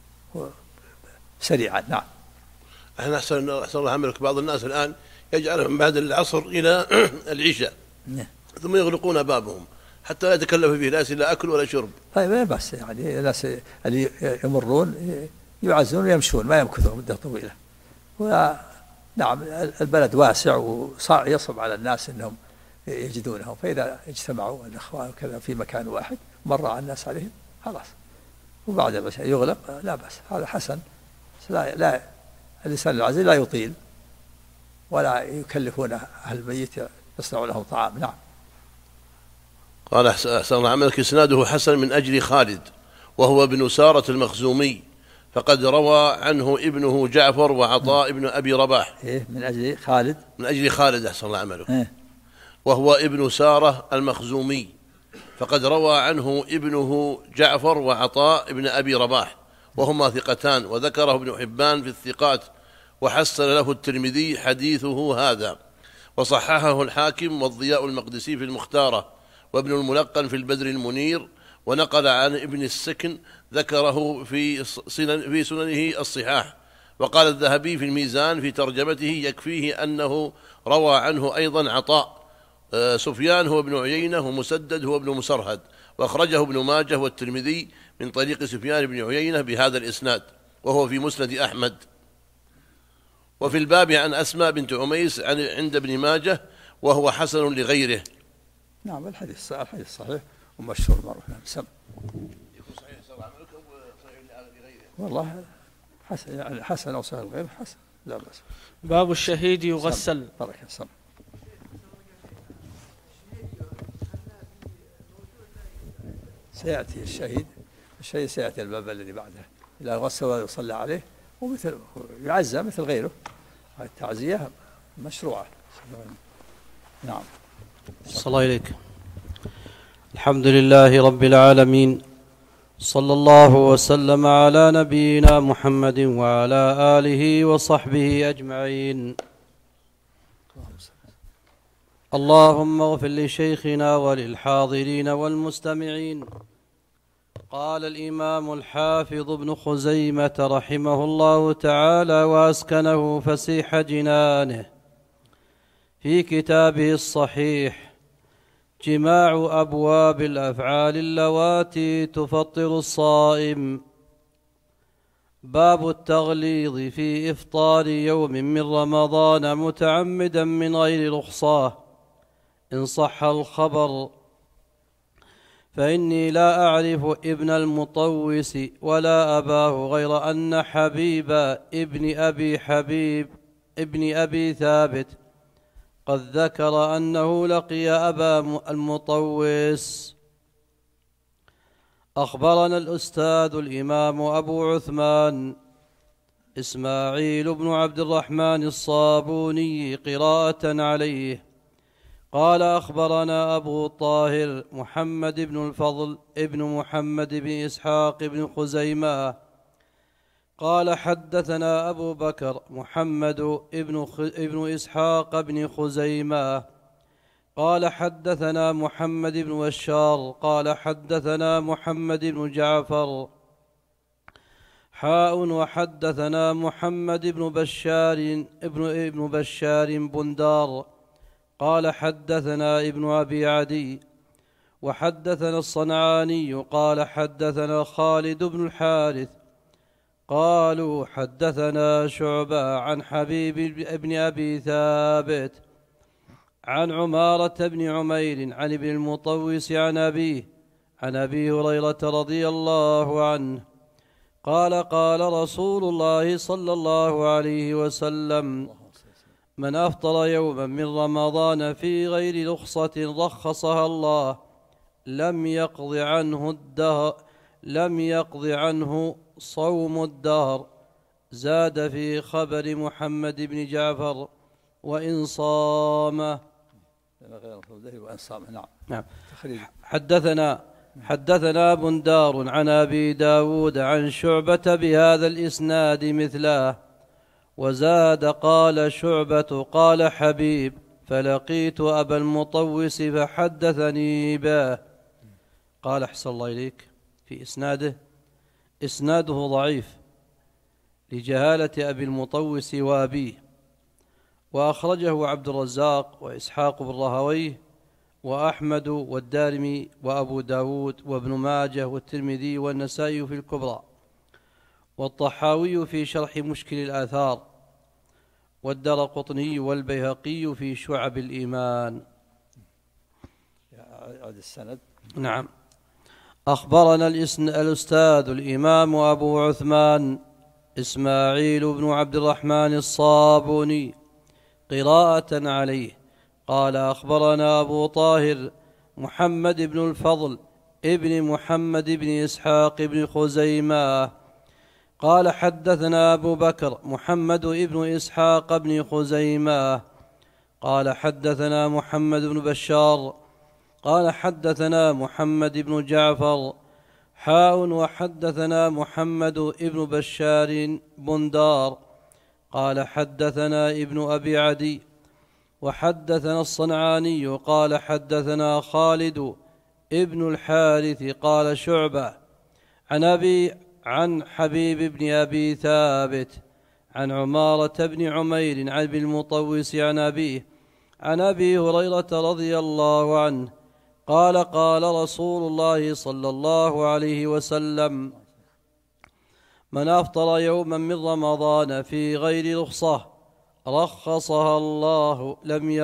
سريعا. نعم. احنا أحسن الله عملك. بعض الناس الآن يجعلهم من بعد العصر إلى العشاء ثم يغلقون بابهم حتى لا يتكلف فيه لا لا أكل ولا شرب. طيب لا بأس، يعني الناس اللي يمرون يعزون ويمشون ما يمكثون مدة طويلة. ونعم البلد واسع ويصعب على الناس أنهم يجدونهم، فإذا اجتمعوا الإخوان وكذا في مكان واحد مر على الناس عليهم خلاص، وبعد العشاء يغلق لا بأس، هذا حسن. لا الإنسان العزيز لا يطيل ولا يكلفون أهل الميت يصنعون لهم طعام. نعم. قال أحسن الله عملك. إسناده حسن من أجل خالد وهو ابن سارة المخزومي، فقد روى عنه ابنه جعفر وعطاء ابن أبي رباح. من أجل خالد. من أجل خالد أحسن الله عملك. وهو ابن سارة المخزومي، فقد روى عنه ابنه جعفر وعطاء ابن أبي رباح، وهما ثقتان، وذكره ابن حبان في الثقات، وحسن له الترمذي حديثه هذا، وصححه الحاكم والضياء المقدسي في المختارة، وابن الملقن في البدر المنير، ونقل عن ابن السكن ذكره في سننه الصحاح، وقال الذهبي في الميزان في ترجمته: يكفيه أنه روى عنه أيضا عطاء. سفيان هو ابن عيينة، ومسدد هو ابن مسرهد، وأخرجه ابن ماجه والترمذي من طريق سفيان بن عيينة بهذا الإسناد، وهو في مسند أحمد. وفي الباب عن أسماء بنت عميس عند ابن ماجه، وهو حسن لغيره. نعم، الحديث صحيح ومشهور مرة. سم يكون صحيح صحيح لغيره، والله حسن، يعني حسن أو صحيح لغيره حسن، لا بأس. باب الشهيد يغسل. بركة. سم سيأتي الشهيد سيأتي الباب الذي بعده، إذا غسل ويصلى عليه ومثل يعزى مثل غيره. التعزية مشروعة. نعم. صلى الله عليك. الحمد لله رب العالمين، صلى الله وسلم على نبينا محمد وعلى آله وصحبه أجمعين. اللهم اغفر لشيخنا وللحاضرين والمستمعين. قال الإمام الحافظ ابن خزيمة رحمه الله تعالى وأسكنه فسيح جنانه في كتابه الصحيح: جماع أبواب الأفعال اللواتي تفطر الصائم. باب التغليظ في إفطار يوم من رمضان متعمدا من غير رخصة إن صح الخبر، فإني لا أعرف ابن المطوس ولا أباه، غير أن حبيب ابن أبي ثابت قد ذكر أنه لقي أبا المطوس. أخبرنا الأستاذ الإمام أبو عثمان إسماعيل بن عبد الرحمن الصابوني قراءة عليه. قال أخبرنا أبو طاهر محمد بن الفضل ابن محمد بن إسحاق بن خزيمة قال حدثنا أبو بكر محمد ابن إسحاق بن خزيمة قال حدثنا محمد بن بشار قال حدثنا محمد بن جعفر وحدثنا محمد بن بشار بندار قال حدثنا ابن أبي عدي وحدثنا الصنعاني قال حدثنا خالد بن الحارث قالوا حدثنا شعبة عن حبيب بن أبي ثابت عن عمارة بن عمير عن ابن المطوس عن أبي هريرة رضي الله عنه قال قال رسول الله صلى الله عليه وسلم: من أفطر يوما من رمضان في غير رخصة رخصها الله لم يقض عنه صوم الدهر. زاد في خبر محمد بن جعفر: وإن صام. نعم. حدثنا بندار عن أبي داود عن شعبة بهذا الإسناد مثله، وزاد قال شعبة قال حبيب: فلقيت أبا المطوس فحدثني به. قال أحسن الله إليك في إسناده ضعيف لجهالة أبي المطوس وأبيه، وأخرجه عبد الرزاق وإسحاق بن راهويه وأحمد والدارمي وأبو داود وابن ماجه والترمذي والنسائي في الكبرى، والطحاوي في شرح مشكل الآثار، والدرقطني والبيهقي في شعب الإيمان. عاد السند. نعم. أخبرنا الأستاذ الإمام أبو عثمان إسماعيل بن عبد الرحمن الصابوني قراءة عليه. قال أخبرنا أبو طاهر محمد بن الفضل ابن محمد بن إسحاق بن خزيمة قال حدثنا أبو بكر محمد ابن إسحاق بن خزيمة قال حدثنا محمد بن بشار قال حدثنا محمد بن جعفر وحدثنا محمد ابن بشار بندار قال حدثنا ابن أبي عدي وحدثنا الصنعاني قال حدثنا خالد ابن الحارث قال شعبة عن حبيب بن أبي ثابت عن عمارة بن عمير عن أبي المطوس عن أبيه عن أبي هريرة رضي الله عنه قال قال رسول الله صلى الله عليه وسلم: من أفطر يوما من رمضان في غير رخصة رخصها الله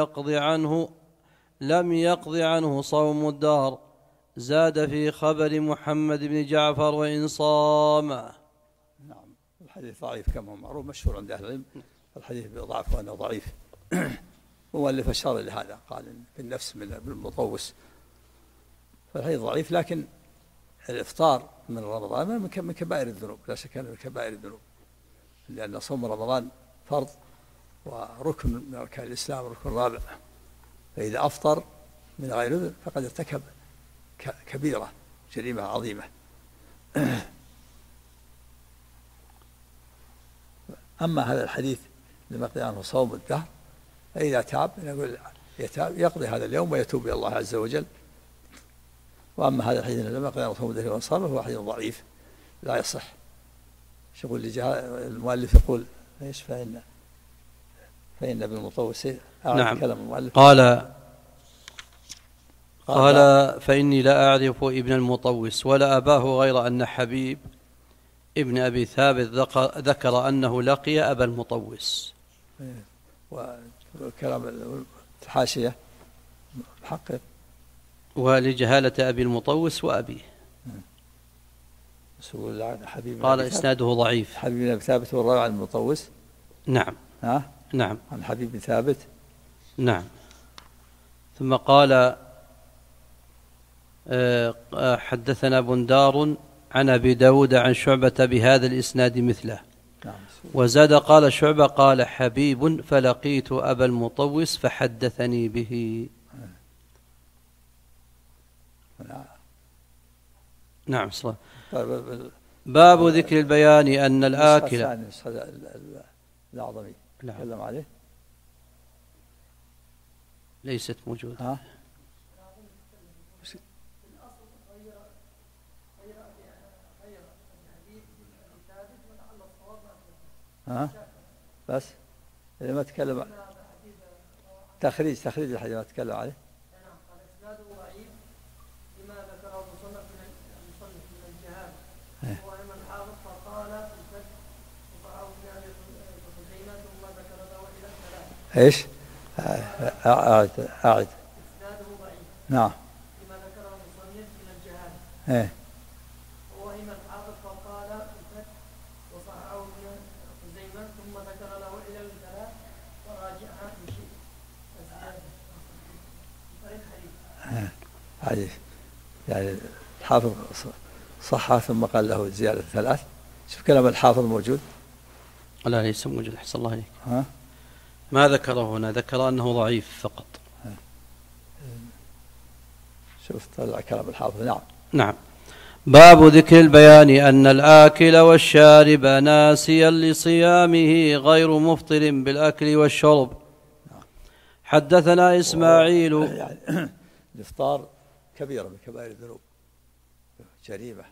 لم يقض عنه صوم الدهر. زاد في خبر محمد بن جعفر: وإن صام. نعم. الحديث ضعيف كما هو معروف مشهور عند أهل العلم، الحديث بضعف وأنه ضعيف. مؤلف أشار لهذا، قال في النفس من ابن المطوس، فالحديث ضعيف. لكن الإفطار من رمضان من كبائر الذنوب، لا شك أنه من كبائر الذنوب، لأن صوم رمضان فرض وركن من أركان الإسلام، ركن رابع، فإذا أفطر من غير ذنب فقد ارتكب كبيرة، جريمة عظيمة. أما هذا الحديث لما يقضي عنه صوم الدهر، فإذا تاب نقول يقضي هذا اليوم ويتوب إلى الله عز وجل. وأما هذا الحديث لما يقضي عنه صوم الدهر وانصرف فهو حديث ضعيف لا يصح. شغل المؤلف يقول ايش؟ فإن ابن المطوس نعم. كلام المؤلف قال فإني لا أعرف ابن المطوس ولا أباه، غير أن حبيب ابن أبي ثابت ذكر أنه لقي أبا المطوس. وكلام الحاشية محقق ولجهالة أبي المطوس وأبيه. قال إسناده ضعيف. حبيب بن أبي ثابت هو الراوي عن المطوس. نعم. نعم. عن حبيب بن ثابت. نعم. ثم قال حدثنا بندار عن أبي داود عن شعبة بهذا الإسناد مثله. وزاد قال شعبة قال حبيب فلقيت أبا المطوس فحدثني به. نعم. صلى. باب ذكر البيان أن الآكل الأعظمي تكلم عليه ليست موجودة. بس إذا ما تكلم تخريج الحديث ما تكلم عليه. قال إسناده ضعيف لما ذكره المصنف من الجهاد وأما الحافظ فقال الفتح وقعه في أبي خزيمة ثم ذكر له إلى الثلاث. إيش؟ أعد. إسناده ضعيف. نعم. لما ذكره المصنف من الجهاد. وأما الحافظ فقال الفتح وصححه ابن خزيمة ثم ذكر له إلى الثلاث وراجعها في شيء. حديث يعني الحافظ صحة ثم قال له زيادة 3. شوف كلام الحافظ موجود؟ لا ليس موجود. أحسن الله عليك. ما ذكره هنا، ذكر أنه ضعيف فقط. شوف طلع كلام الحافظ. نعم. باب ذكر البيان أن الآكل والشارب ناسيا لصيامه غير مفطر بالأكل والشرب. حدثنا إسماعيل. يعني الإفطار كبيرة من كبائر الذنوب، جريمة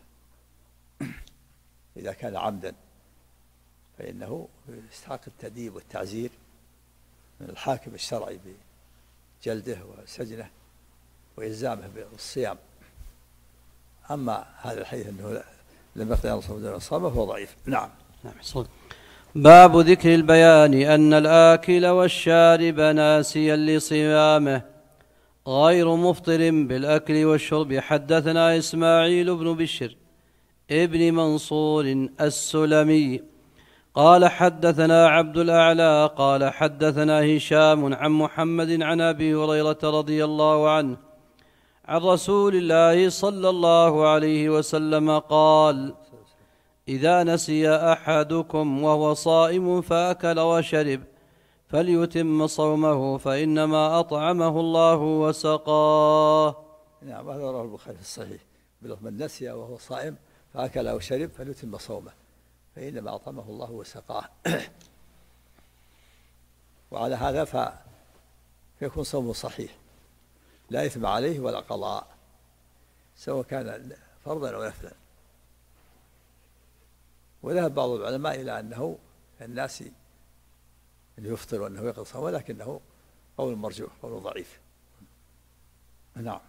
إذا كان عمدا، فإنه يستحق التأديب والتعزير من الحاكم الشرعي بجلده وسجنه وإلزامه بالصيام. أما هذا الحديث أنه لم يقضي عنه صوم الصوم فهو ضعيف. نعم. باب ذكر البيان أن الآكل والشارب ناسيا لصيامه غير مفطر بالأكل والشرب. حدثنا إسماعيل بن بشر ابن منصور السلمي قال حدثنا عبد الأعلى قال حدثنا هشام عن محمد عن أبي هريرة رضي الله عنه عن رسول الله صلى الله عليه وسلم قال: إذا نسي أحدكم وهو صائم فأكل وشرب فليتم صومه فإنما أطعمه الله وسقاه. نعم. هذا رواه البخاري في الصحيح بلفظ من نسي وهو صائم فأكل أو شرب فليتم صومه فإنما أطعمه الله وسقاه. وعلى هذا فيكون صومه صحيح لا إثم عليه ولا قضاء، سواء كان فرضا أو نفلا. وذهب بعض العلماء إلى أنه الناس أن يفطر وأنه يقضي صوم، ولكنه قول مرجوح، قول ضعيف. نعم.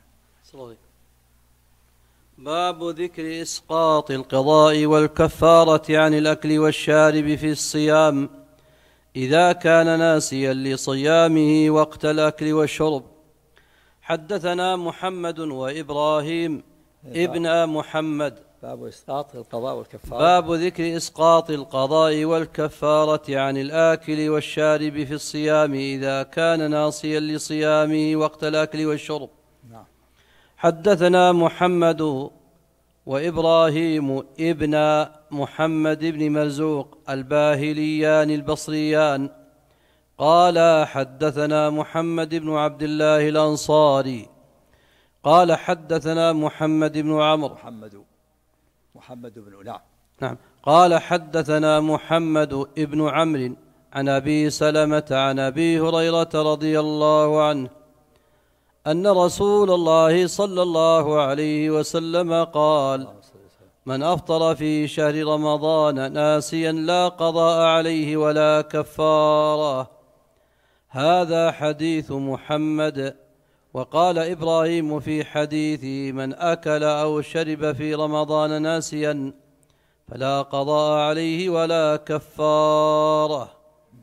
باب ذكر إسقاط القضاء والكفارة عن الأكل والشارب في الصيام إذا كان ناسيا لصيامه وقت الأكل والشرب. حدثنا محمد وإبراهيم ابن محمد. باب إسقاط القضاء والكفارة. باب ذكر إسقاط القضاء والكفارة عن الآكل والشارب في الصيام إذا كان ناصيا لصيامه وقت الأكل والشرب. نعم. حدثنا محمد وإبراهيم ابن محمد بن مرزوق الباهليان البصريان قال حدثنا محمد بن عبد الله الأنصاري قال حدثنا محمد بن عمرو محمد بن نعم قال حدثنا محمد بن عمرو عن أبي سلمة عن أبي هريرة رضي الله عنه أن رسول الله صلى الله عليه وسلم قال: من أفطر في شهر رمضان ناسيا لا قضاء عليه ولا كفارة. هذا حديث محمد. وقال إبراهيم في حديثه: من أكل أو شرب في رمضان ناسيا فلا قضاء عليه ولا كفارة.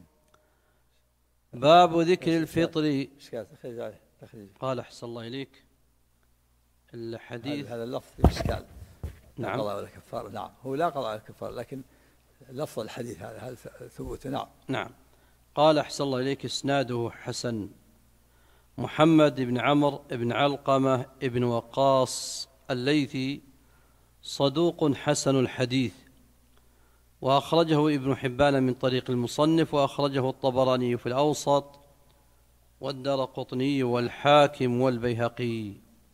باب ذكر الفطر. قال أحسن الله إليك الحديث هذا اللفظ في إشكال. نعم. لا قضاء ولا كفارة. نعم، هو لا قضاء ولا كفارة، لكن لفظ الحديث هذا ثبوت. نعم. قال أحسن الله إليك إسناده حسن. محمد بن عمرو بن علقمة بن وقاص الليثي صدوق حسن الحديث، وأخرجه ابن حبان من طريق المصنف، وأخرجه الطبراني في الأوسط والدارقطني والحاكم والبيهقي.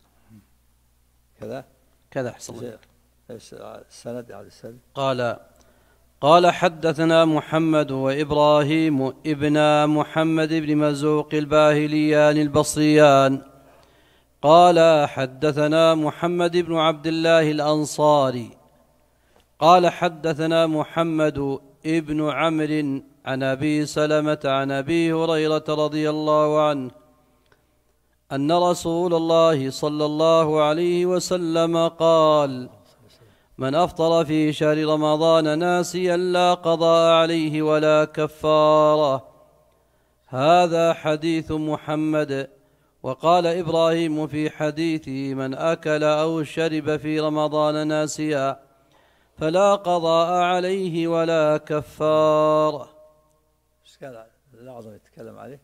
كذا أحسن الله. السند. قال حدثنا محمد وإبراهيم ابن محمد بن مرزوق الباهليان البصريان قال حدثنا محمد بن عبد الله الأنصاري قال حدثنا محمد ابن عمرو عن أبي سلمة عن أبي هريرة رضي الله عنه أن رسول الله صلى الله عليه وسلم قال: من أفطر في شهر رمضان ناسيا لا قضاء عليه ولا كفارة. هذا حديث محمد. وقال إبراهيم في حديثه: من أكل أو شرب في رمضان ناسيا فلا قضاء عليه ولا كفارة. ايش قال الأعظم يتكلم عليه؟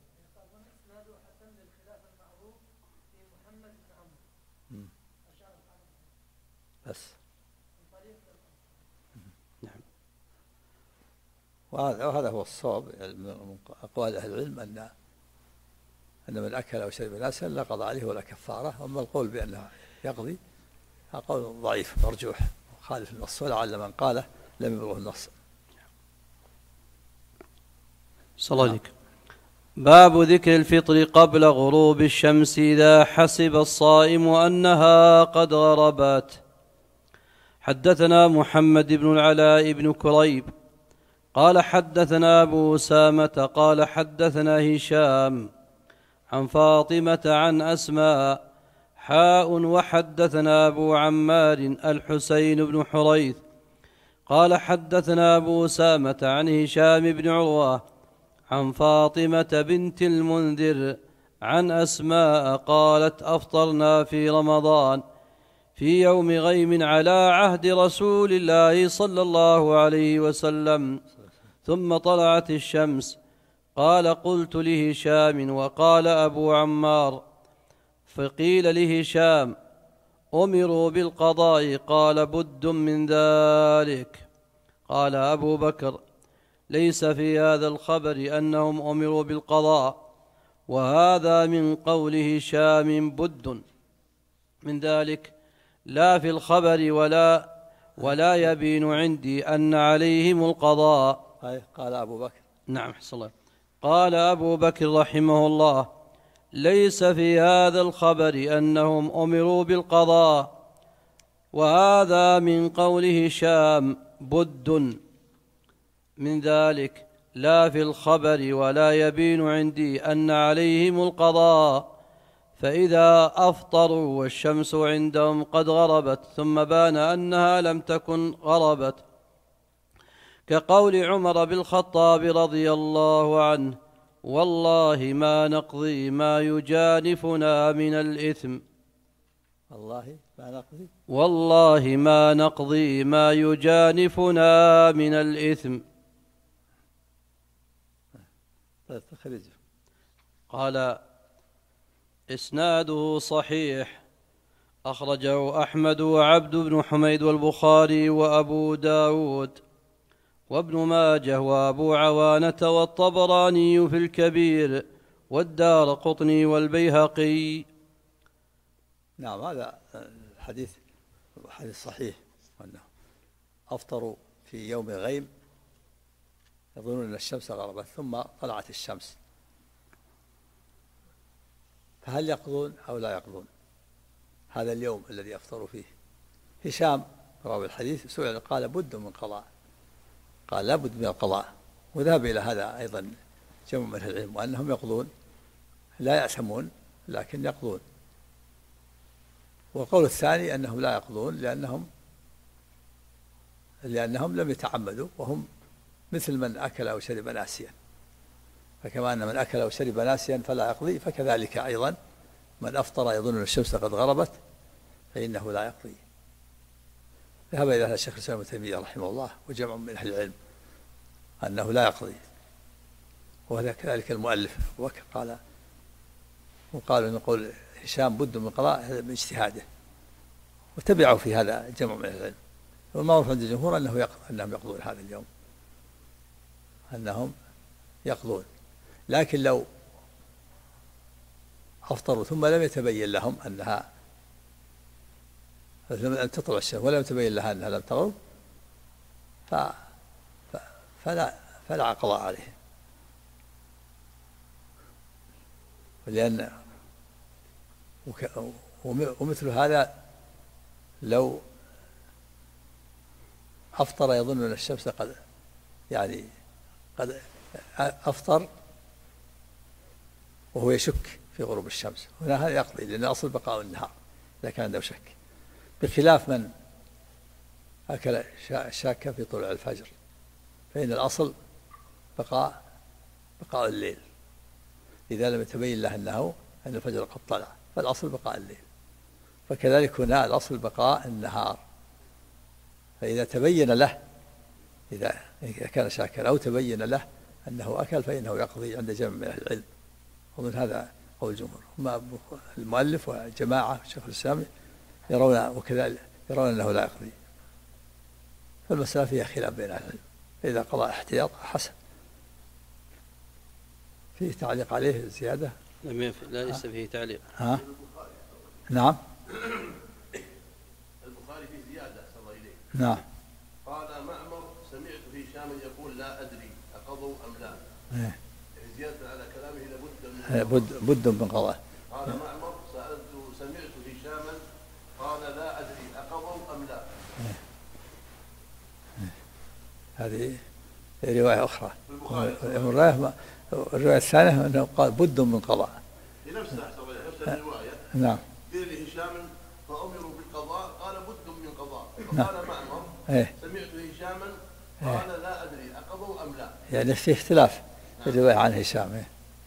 بس. نعم. وهذا هو الصواب من أقوال أهل العلم أن من أكل أو شرب ناسيا لا قضاء عليه ولا كفارة. أما القول بأنه يقضي هذا قول ضعيف مرجوح خالف النص، ولعل من قاله لم يبلغه النص. صلى الله عليك. باب ذكر الفطر قبل غروب الشمس إذا حسب الصائم أنها قد غربت. حدثنا محمد بن العلاء بن كريب قال حدثنا أبو أسامة قال حدثنا هشام عن فاطمة عن أسماء وحدثنا أبو عمار الحسين بن حريث قال حدثنا أبو أسامة عن هشام بن عروة عن فاطمة بنت المنذر عن أسماء قالت: أفطرنا في رمضان في يوم غيم على عهد رسول الله صلى الله عليه وسلم، ثم طلعت الشمس. قال: قلت لهشام وقال أبو عمار، فقيل لهشام: أمروا بالقضاء، قال: بد من ذلك. قال أبو بكر: ليس في هذا الخبر أنهم أمروا بالقضاء، وهذا من قول هشام بد من ذلك لا في الخبر ولا يبين عندي أن عليهم القضاء. قال أبو بكر. نعم حسن الله. قال أبو بكر رحمه الله: ليس في هذا الخبر أنهم أمروا بالقضاء، وهذا من قول هشام بد من ذلك لا في الخبر، ولا يبين عندي أن عليهم القضاء، فإذا أفطروا والشمس عندهم قد غربت ثم بان أنها لم تكن غربت، كقول عمر بالخطاب رضي الله عنه: والله ما نقضي ما يجانفنا من الإثم. والله ما نقضي ما يجانفنا من الإثم. قال: إسناده صحيح، أخرجه أحمد وعبد بن حميد والبخاري وأبو داود وابن ماجه وأبو عوانة والطبراني في الكبير والدارقطني والبيهقي. نعم، هذا الحديث حديث صحيح، أنه أفطروا في يوم غيم يظنون أن الشمس غربت ثم طلعت الشمس، فهل يقضون أو لا يقضون هذا اليوم الذي أفطروا فيه؟ هشام راوي الحديث سئل قال: بد من قضاء، قال: لا بد من القضاء. وذهب إلى هذا أيضا جمع من العلم، وأنهم يقضون، لا يأثمون لكن يقضون. والقول الثاني أنهم لا يقضون لأنهم لم يتعمدوا، وهم مثل من أكل أو شرب ناسيا، فكما أن من أكل أو شرب ناسيا فلا يقضي، فكذلك أيضا من أفطر يظن أن الشمس قد غربت فإنه لا يقضي. ذهب إلى هذا الشيخ الإسلام ابن تيمية رحمه الله وجمع من أهل العلم أنه لا يقضي، وهذا كذلك المؤلف قال، وقالوا أن قول هشام بد من قضاء هذا من اجتهاده، وتبعوا في هذا جمع من أهل العلم. والمعروف عند الجمهور أنهم يقضون هذا اليوم، أنهم يقضون. لكن لو أفطروا ثم لم يتبين لهم أنها لم تطلع الشمس ولم يتبين لها أنها لم تغرب فلا قضاء عليهم، لأن ومثل هذا لو أفطر يظن أن الشمس قد أفطر وهو يشك في غروب الشمس، هنا هذا يقضي، لأن أصل بقاء النهار إذا كان عنده شك، بخلاف من أكل شاك في طلوع الفجر، فإن الأصل بقاء الليل إذا لم يتبين له أن الفجر قد طلع، فالأصل بقاء الليل. فكذلك هنا الأصل بقاء النهار، فإذا تبين له، إذا كان شاكرا أو تبين له أنه أكل فإنه يقضي عند جمع من أهل العلم، ومن هذا قول الجمهور. أما المؤلف وجماعة شيخ الإسلام يرون أنه لا يقضي، فالمسألة فيها خلاف بين أهل العلم، إذا قضى احتياط حسن. فيه تعليق عليه زيادة؟ لا ليس فيه تعليق. نعم، البخاري فيه زيادة أحسن الله إليك. نعم. قال معمر: سمعت هشام يقول لا أدري أقضوا أم لا. زيادة على كلامه بد من قضاء. قال معمر: سمعت هشاما قال لا أدري أقضوا أم لا. هذه رواية أخرى. الرواية الثانية أنه قال بد من قضاء. نفس الرواية. نعم. قيل هشام فأمروا بالقضاء قال بد من قضاء. فقال معمر: سمعت هشاما قال لا أدري أقضوا أم لا. يعني في اختلاف في الرواية عن هشام.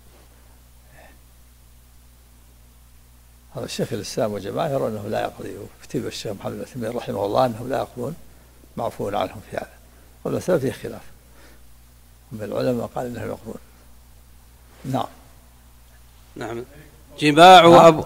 هذا الشيخ الإسلام وجماعة يرون أنه لا يقضي، وكتب الشيخ محمد بن تيمية رحمه الله أنهم لا يقضون، معفو عنهم في هذا، والمسألة فيه خلاف، من العلماء قال أنهم يقضون. نعم. نعم. جماع أبو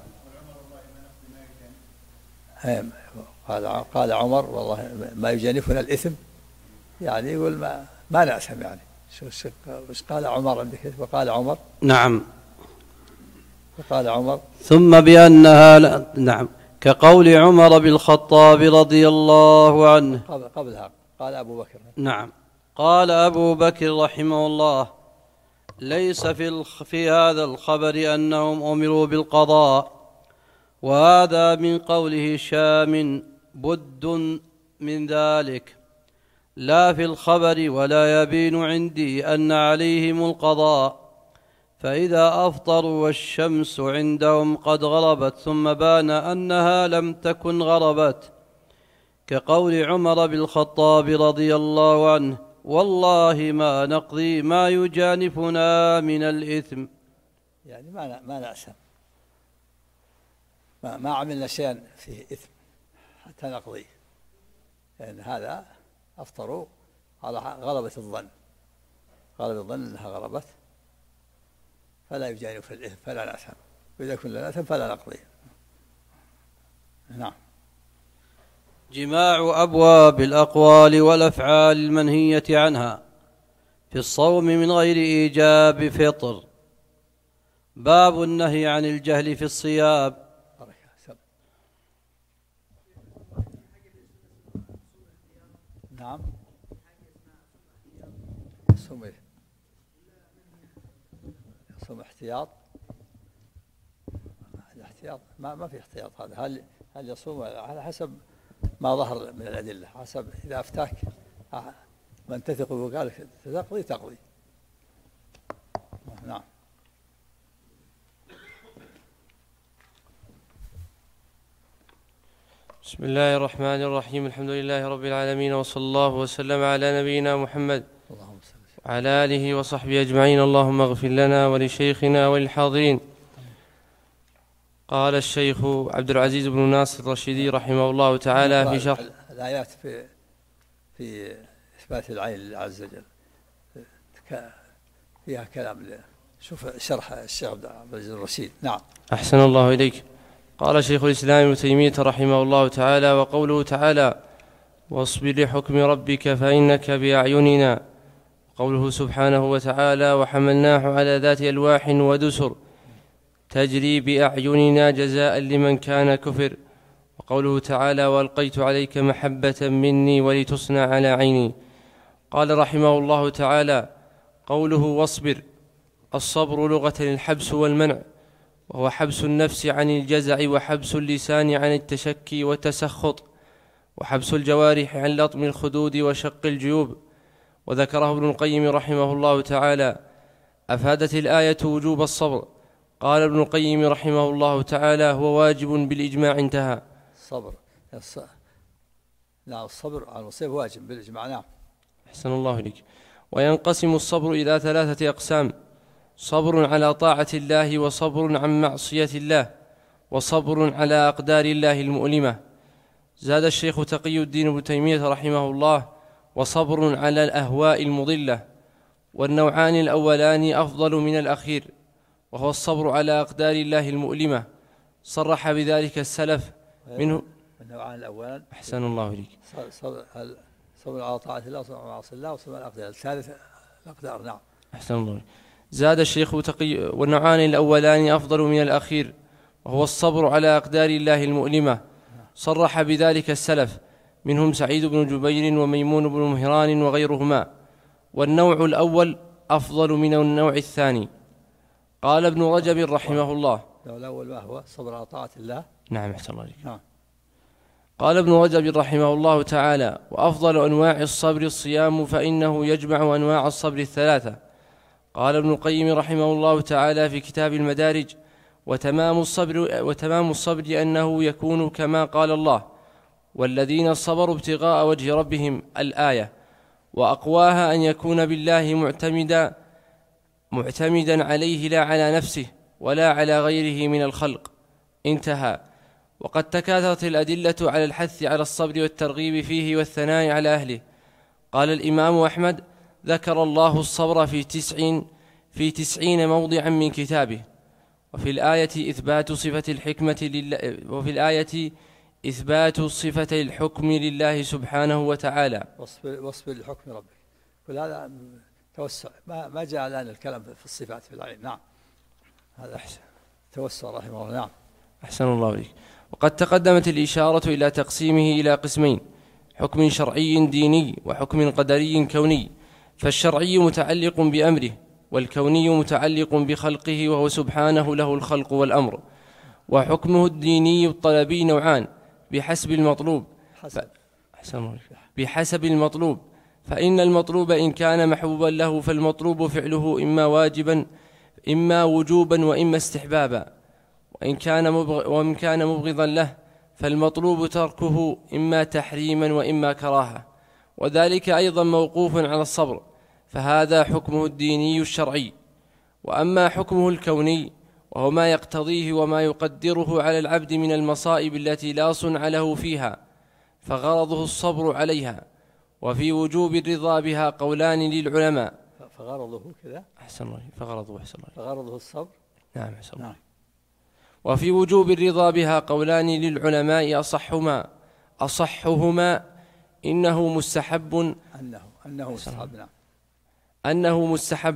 قال عمر: والله ما يجانفنا الإثم، يعني يقول ما نأثم، يعني وش قال عمر عندك؟ وقال عمر. نعم. وقال عمر ثم بأنها نعم، كقول عمر بالخطاب رضي الله عنه. قبلها قال أبو بكر. نعم. قال أبو بكر رحمه الله: ليس في هذا الخبر أنهم أمروا بالقضاء، وهذا من قول هشام بد من ذلك، لا في الخبر، ولا يبين عندي أن عليهم القضاء. فإذا أفطروا والشمس عندهم قد غربت ثم بان أنها لم تكن غربت، كقول عمر بن الخطاب رضي الله عنه: والله ما نقضي ما يجانفنا من الإثم. يعني ما نأسم، ما عملنا شيئا فيه إثم حتى نقضي، لأن هذا أفطروا على غلبة الظن، غلبة الظن أنها غربت، فلا يجانف الإثم فلا نأسم، وإذا كنا نأسم فلا نقضي. نعم. جماع أبواب الأقوال والأفعال المنهية عنها في الصوم من غير إيجاب فطر. باب النهي عن الجهل في الصيام. نعم. صوم احتياط، الاحتياط ما في احتياط. هذا هل يصوم على حسب ما ظهر من الأدلة، حسب إذا أفتاك من تثق وقال تقضي تقضي. نعم. بسم الله الرحمن الرحيم. الحمد لله رب العالمين، وصلى الله وسلم على نبينا محمد وعلى آله وصحبه أجمعين. اللهم اغفر لنا ولشيخنا وللحاضرين. قال الشيخ عبد العزيز بن ناصر الرشيدي رحمه الله تعالى في شرح الآيات في إثبات العين لله عز وجل فيها كلام. شوف شرح الشيخ عبد العزيز الرشيد. نعم. أحسن الله إليك. قال شيخ الإسلام ابن تيمية رحمه الله تعالى: وقوله تعالى: واصبر لحكم ربك فإنك بأعيننا. قوله سبحانه وتعالى: وحملناه على ذات ألواح ودسر تجري بأعيننا جزاء لمن كان كفر. وقوله تعالى: وألقيت عليك محبة مني ولتصنع على عيني. قال رحمه الله تعالى: قوله واصبر، الصبر لغة الحبس والمنع، وهو حبس النفس عن الجزع، وحبس اللسان عن التشكي والتسخط، وحبس الجوارح عن لطم الخدود وشق الجيوب. وذكره ابن القيم رحمه الله تعالى. أفادت الآية وجوب الصبر. قال ابن القيم رحمه الله تعالى: هو واجب بالإجماع. انتهى. الصبر نعم، الصبر على المصيبة واجب بالإجماع. نعم. أحسن الله إليك. وينقسم الصبر إلى 3 أقسام: صبر على طاعة الله، وصبر عن معصية الله، وصبر على أقدار الله المؤلمة. زاد الشيخ تقي الدين ابن تيمية رحمه الله: وصبر على الأهواء المضلة. والنوعان الأولان أفضل من الأخير، وهو الصبر على أقدار الله المؤلمة، صرح بذلك السلف منه. النوعان الأولان. أحسن الله إليك. صبر على طاعة الله، وصبر على معصية الله، وصبر على الأقدار. الثالث الأقدار. نعم. أحسن الله إليك. زاد الشيخ تقي: والنوعان الأولان أفضل من الأخير، وهو الصبر على أقدار الله المؤلمة، صرح بذلك السلف منهم سعيد بن جبير وميمون بن مهران وغيرهما. والنوع الأول أفضل من النوع الثاني. قال ابن رجب رحمه الله: الأول ما هو صبر على طاعة الله. نعم. أحسن الله إليك. نعم. قال ابن رجب رحمه الله تعالى: وأفضل أنواع الصبر الصيام، فإنه يجمع أنواع الصبر 3. قال ابن القيم رحمه الله تعالى في كتاب المدارج: وتمام الصبر أنه يكون كما قال الله: والذين صبروا ابتغاء وجه ربهم، الآية. وأقواها أن يكون بالله معتمدا عليه، لا على نفسه ولا على غيره من الخلق. انتهى. وقد تكاثرت الأدلة على الحث على الصبر والترغيب فيه والثناء على أهله. قال الإمام أحمد: ذكر الله الصبر في 90 موضعا من كتابه. وفي الآية إثبات صفة الحكمة لله، وفي الآية إثبات صفة الحكم لله سبحانه وتعالى. واصبر لحكم ربك. كل هذا توسع، ما جاء الآن الكلام في الصفات في العين. نعم. هذا أحسن توسع رحمه الله. نعم. أحسن الله إليك. وقد تقدمت الإشارة إلى تقسيمه إلى قسمين: حكم شرعي ديني، وحكم قدري كوني. فالشرعي متعلق بأمره، والكوني متعلق بخلقه، وهو سبحانه له الخلق والأمر. وحكمه الديني الطلبي نوعان بحسب المطلوب. بحسب المطلوب، فإن المطلوب إن كان محبوبا له فالمطلوب فعله إما وجوبا وإما استحبابا، وإن كان مبغضا له فالمطلوب تركه إما تحريما وإما كراهة، وذلك أيضا موقوف على الصبر، فهذا حكمه الديني الشرعي. وأما حكمه الكوني وهو ما يقتضيه وما يقدره على العبد من المصائب التي لا صنع له فيها، فغرضه الصبر عليها. وفي وجوب الرضا بها قولان للعلماء. فغرضه كذا أحسن الله، فغرضه الصبر. نعم أحسن الله. نعم. وفي وجوب الرضا بها قولان للعلماء أصحهما إنه مستحب، أنه مستحب،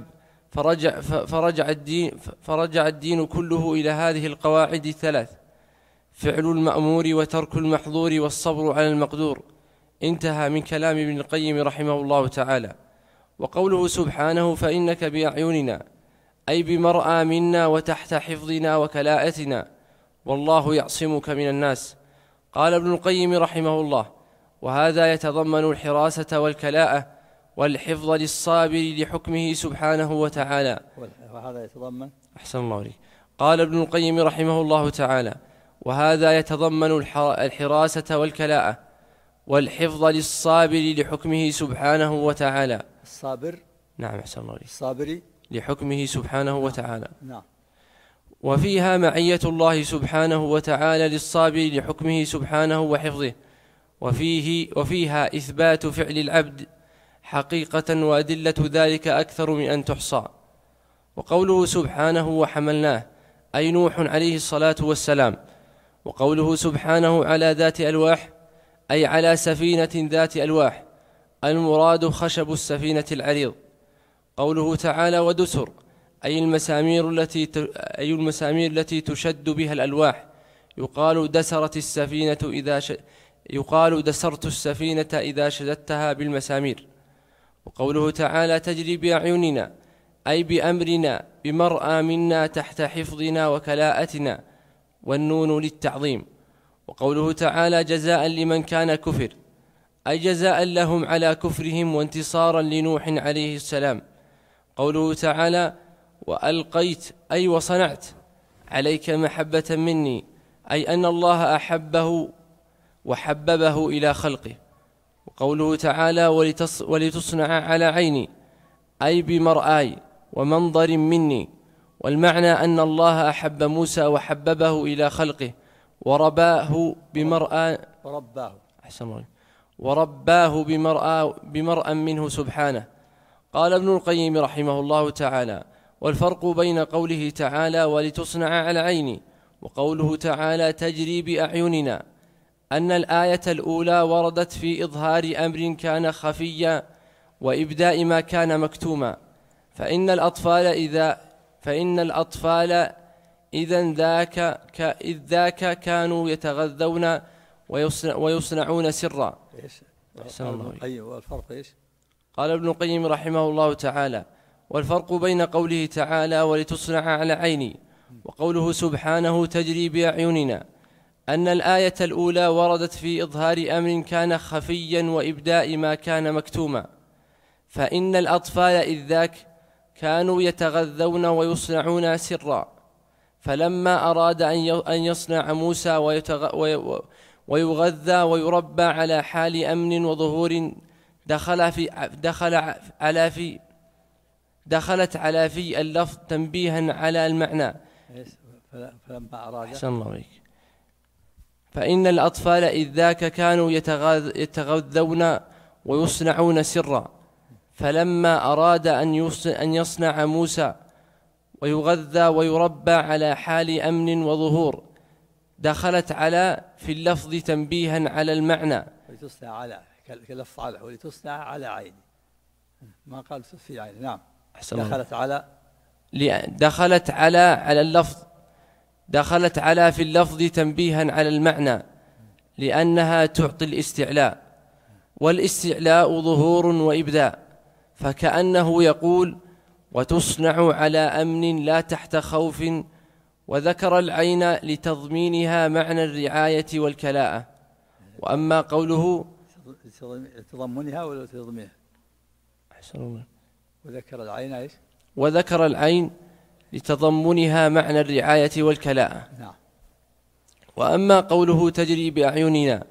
فرجع الدين كله إلى هذه القواعد الثلاث: فعل المأمور وترك المحظور والصبر على المقدور. انتهى من كلام ابن القيم رحمه الله تعالى. وقوله سبحانه فإنك بأعيننا، أي بمرأى منا وتحت حفظنا وكلاءتنا، والله يعصمك من الناس. قال ابن القيم رحمه الله: وهذا يتضمن الحراسة والكلاءة والحفظ للصابر لحكمه سبحانه وتعالى. وهذا يتضمن أحسن الله عليك. قال ابن القيم رحمه الله تعالى: وهذا يتضمن الحراسة والكلاءة والحفظ للصابر لحكمه سبحانه وتعالى. الصابر، نعم أحسن الله عليك، الصابر لحكمه سبحانه وتعالى. نعم. وفيها معية الله سبحانه وتعالى للصابر لحكمه سبحانه وحفظه، وفيها إثبات فعل العبد حقيقة، وأدلة ذلك أكثر من أن تحصى. وقوله سبحانه وحملناه، أي نوح عليه الصلاة والسلام. وقوله سبحانه على ذات ألواح، أي على سفينة ذات ألواح، المراد خشب السفينة العريض. قوله تعالى ودسر، أي المسامير التي تشد بها الألواح. يقال دسرت السفينة إذا شددتها بالمسامير. وقوله تعالى تجري بأعيننا، أي بأمرنا بمرأى منا تحت حفظنا وكلاءتنا، والنون للتعظيم. وقوله تعالى جزاء لمن كان كفر، أي جزاء لهم على كفرهم وانتصارا لنوح عليه السلام. قوله تعالى وألقيت، أي وصنعت عليك محبة مني، أي أن الله أحبه وحببه إلى خلقه. وقوله تعالى ولتصنع على عيني، أي بمرآي ومنظر مني. والمعنى أن الله أحب موسى وحببه إلى خلقه ورباه بمرأى منه سبحانه. قال ابن القيم رحمه الله تعالى: والفرق بين قوله تعالى ولتصنع على عيني وقوله تعالى تجري بأعيننا أن الآية الأولى وردت في إظهار أمر كان خفيا وإبداء ما كان مكتوما، فإن الأطفال إذ ذاك كانوا يتغذون ويصنعون سرا. والفرق إيش؟ قال ابن القيم رحمه الله تعالى: والفرق بين قوله تعالى ولتصنع على عيني وقوله سبحانه تجري بأعيننا أن الآية الأولى وردت في إظهار أمر كان خفيا وإبداء ما كان مكتوما، فإن الأطفال إذ ذاك كانوا يتغذون ويصنعون سرا، فلما أراد أن يصنع موسى ويغذى ويربى على حال أمن وظهور دخلت على في اللفظ تنبيها على المعنى. فلما أراد فإن الأطفال إذ ذاك كانوا يتغذون ويصنعون سرا، فلما أراد أن يصنع موسى ويغذى ويربى على حال أمن وظهور دخلت على في اللفظ تنبيها على المعنى. ولتصنع على كلفظ على ولتصنع على عيني، ما قال في عيني. نعم. دخلت على اللفظ، دخلت على في اللفظ تنبيها على المعنى، لأنها تعطي الاستعلاء، والاستعلاء ظهور وإبداء، فكأنه يقول وتصنع على أمن لا تحت خوف، وذكر العين لتضمينها معنى الرعاية والكلاءة. وأما قوله تضمنها ولا تضمينها؟ أحسن الله. وذكر العين ايش؟ وذكر العين لتضمنها معنى الرعاية والكلاءة. نعم. وأما قوله تجري بأعيننا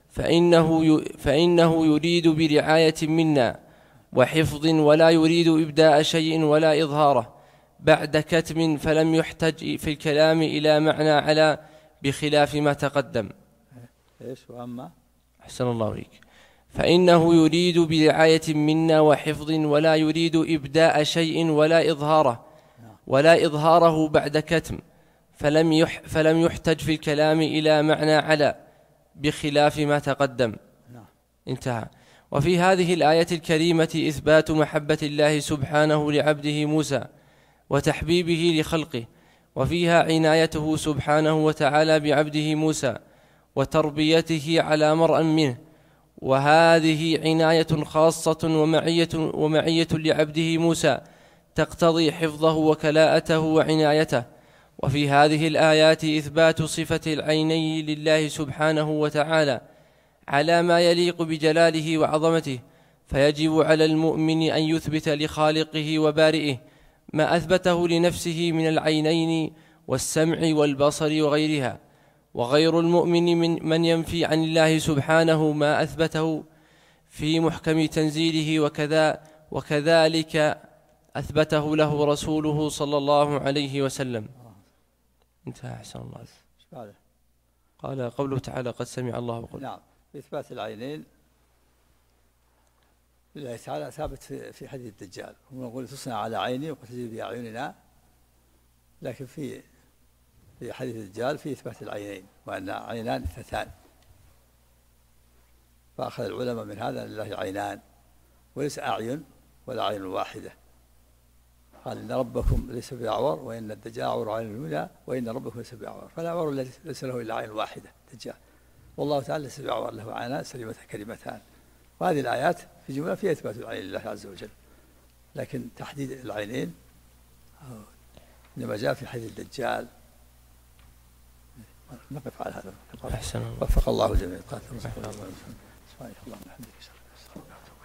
فإنه يريد برعاية منا وحفظ، ولا يريد إبداء شيء ولا إظهاره بعد كتم، فلم يحتج في الكلام إلى معنى على بخلاف ما تقدم. ايش؟ واما أحسن الله عليك. فإنه يريد برعاية منا وحفظ، ولا يريد إبداء شيء ولا إظهاره بعد كتم، فلم يحتج في الكلام إلى معنى على بخلاف ما تقدم. انتهى. وفي هذه الآية الكريمة إثبات محبة الله سبحانه لعبده موسى وتحبيبه لخلقه، وفيها عنايته سبحانه وتعالى بعبده موسى وتربيته على مرء منه، وهذه عناية خاصة ومعية لعبده موسى تقتضي حفظه وكلاءته وعنايته. وفي هذه الآيات إثبات صفة العينين لله سبحانه وتعالى على ما يليق بجلاله وعظمته، فيجب على المؤمن أن يثبت لخالقه وبارئه ما أثبته لنفسه من العينين والسمع والبصر وغيرها، وغير المؤمن من ينفي عن الله سبحانه ما أثبته في محكم تنزيله، وكذلك أثبته له رسوله صلى الله عليه وسلم. انتهى. أحسن الله. قال قوله تعالى قد سمع الله وقل. نعم. إثبات العينين لله تعالى ثابت في حديث الدجال، هو يقول تصنع على عيني وقد تجري بأعيننا، لكن في حديث الدجال في إثبات العينين، وأن عينان اثنتان، فأخذ العلماء من هذا لله عينان وليس أعين ولا عين واحدة. قال إن ربكم ليس بأعور، وإن الدجال أعور عين الهدى، وإن ربكم ليس بأعور، فالأعور ليس له إلا عين واحدة دجال، والله تعالى ليس بأعور له عينان سليمتان كلمتان. وهذه الآيات في جملة فيها إثبات العين لله عز وجل، لكن تحديد العينين إنما جاء في حديث الدجال. نقف على هذا. أحسن الله. وفق الله الجميع.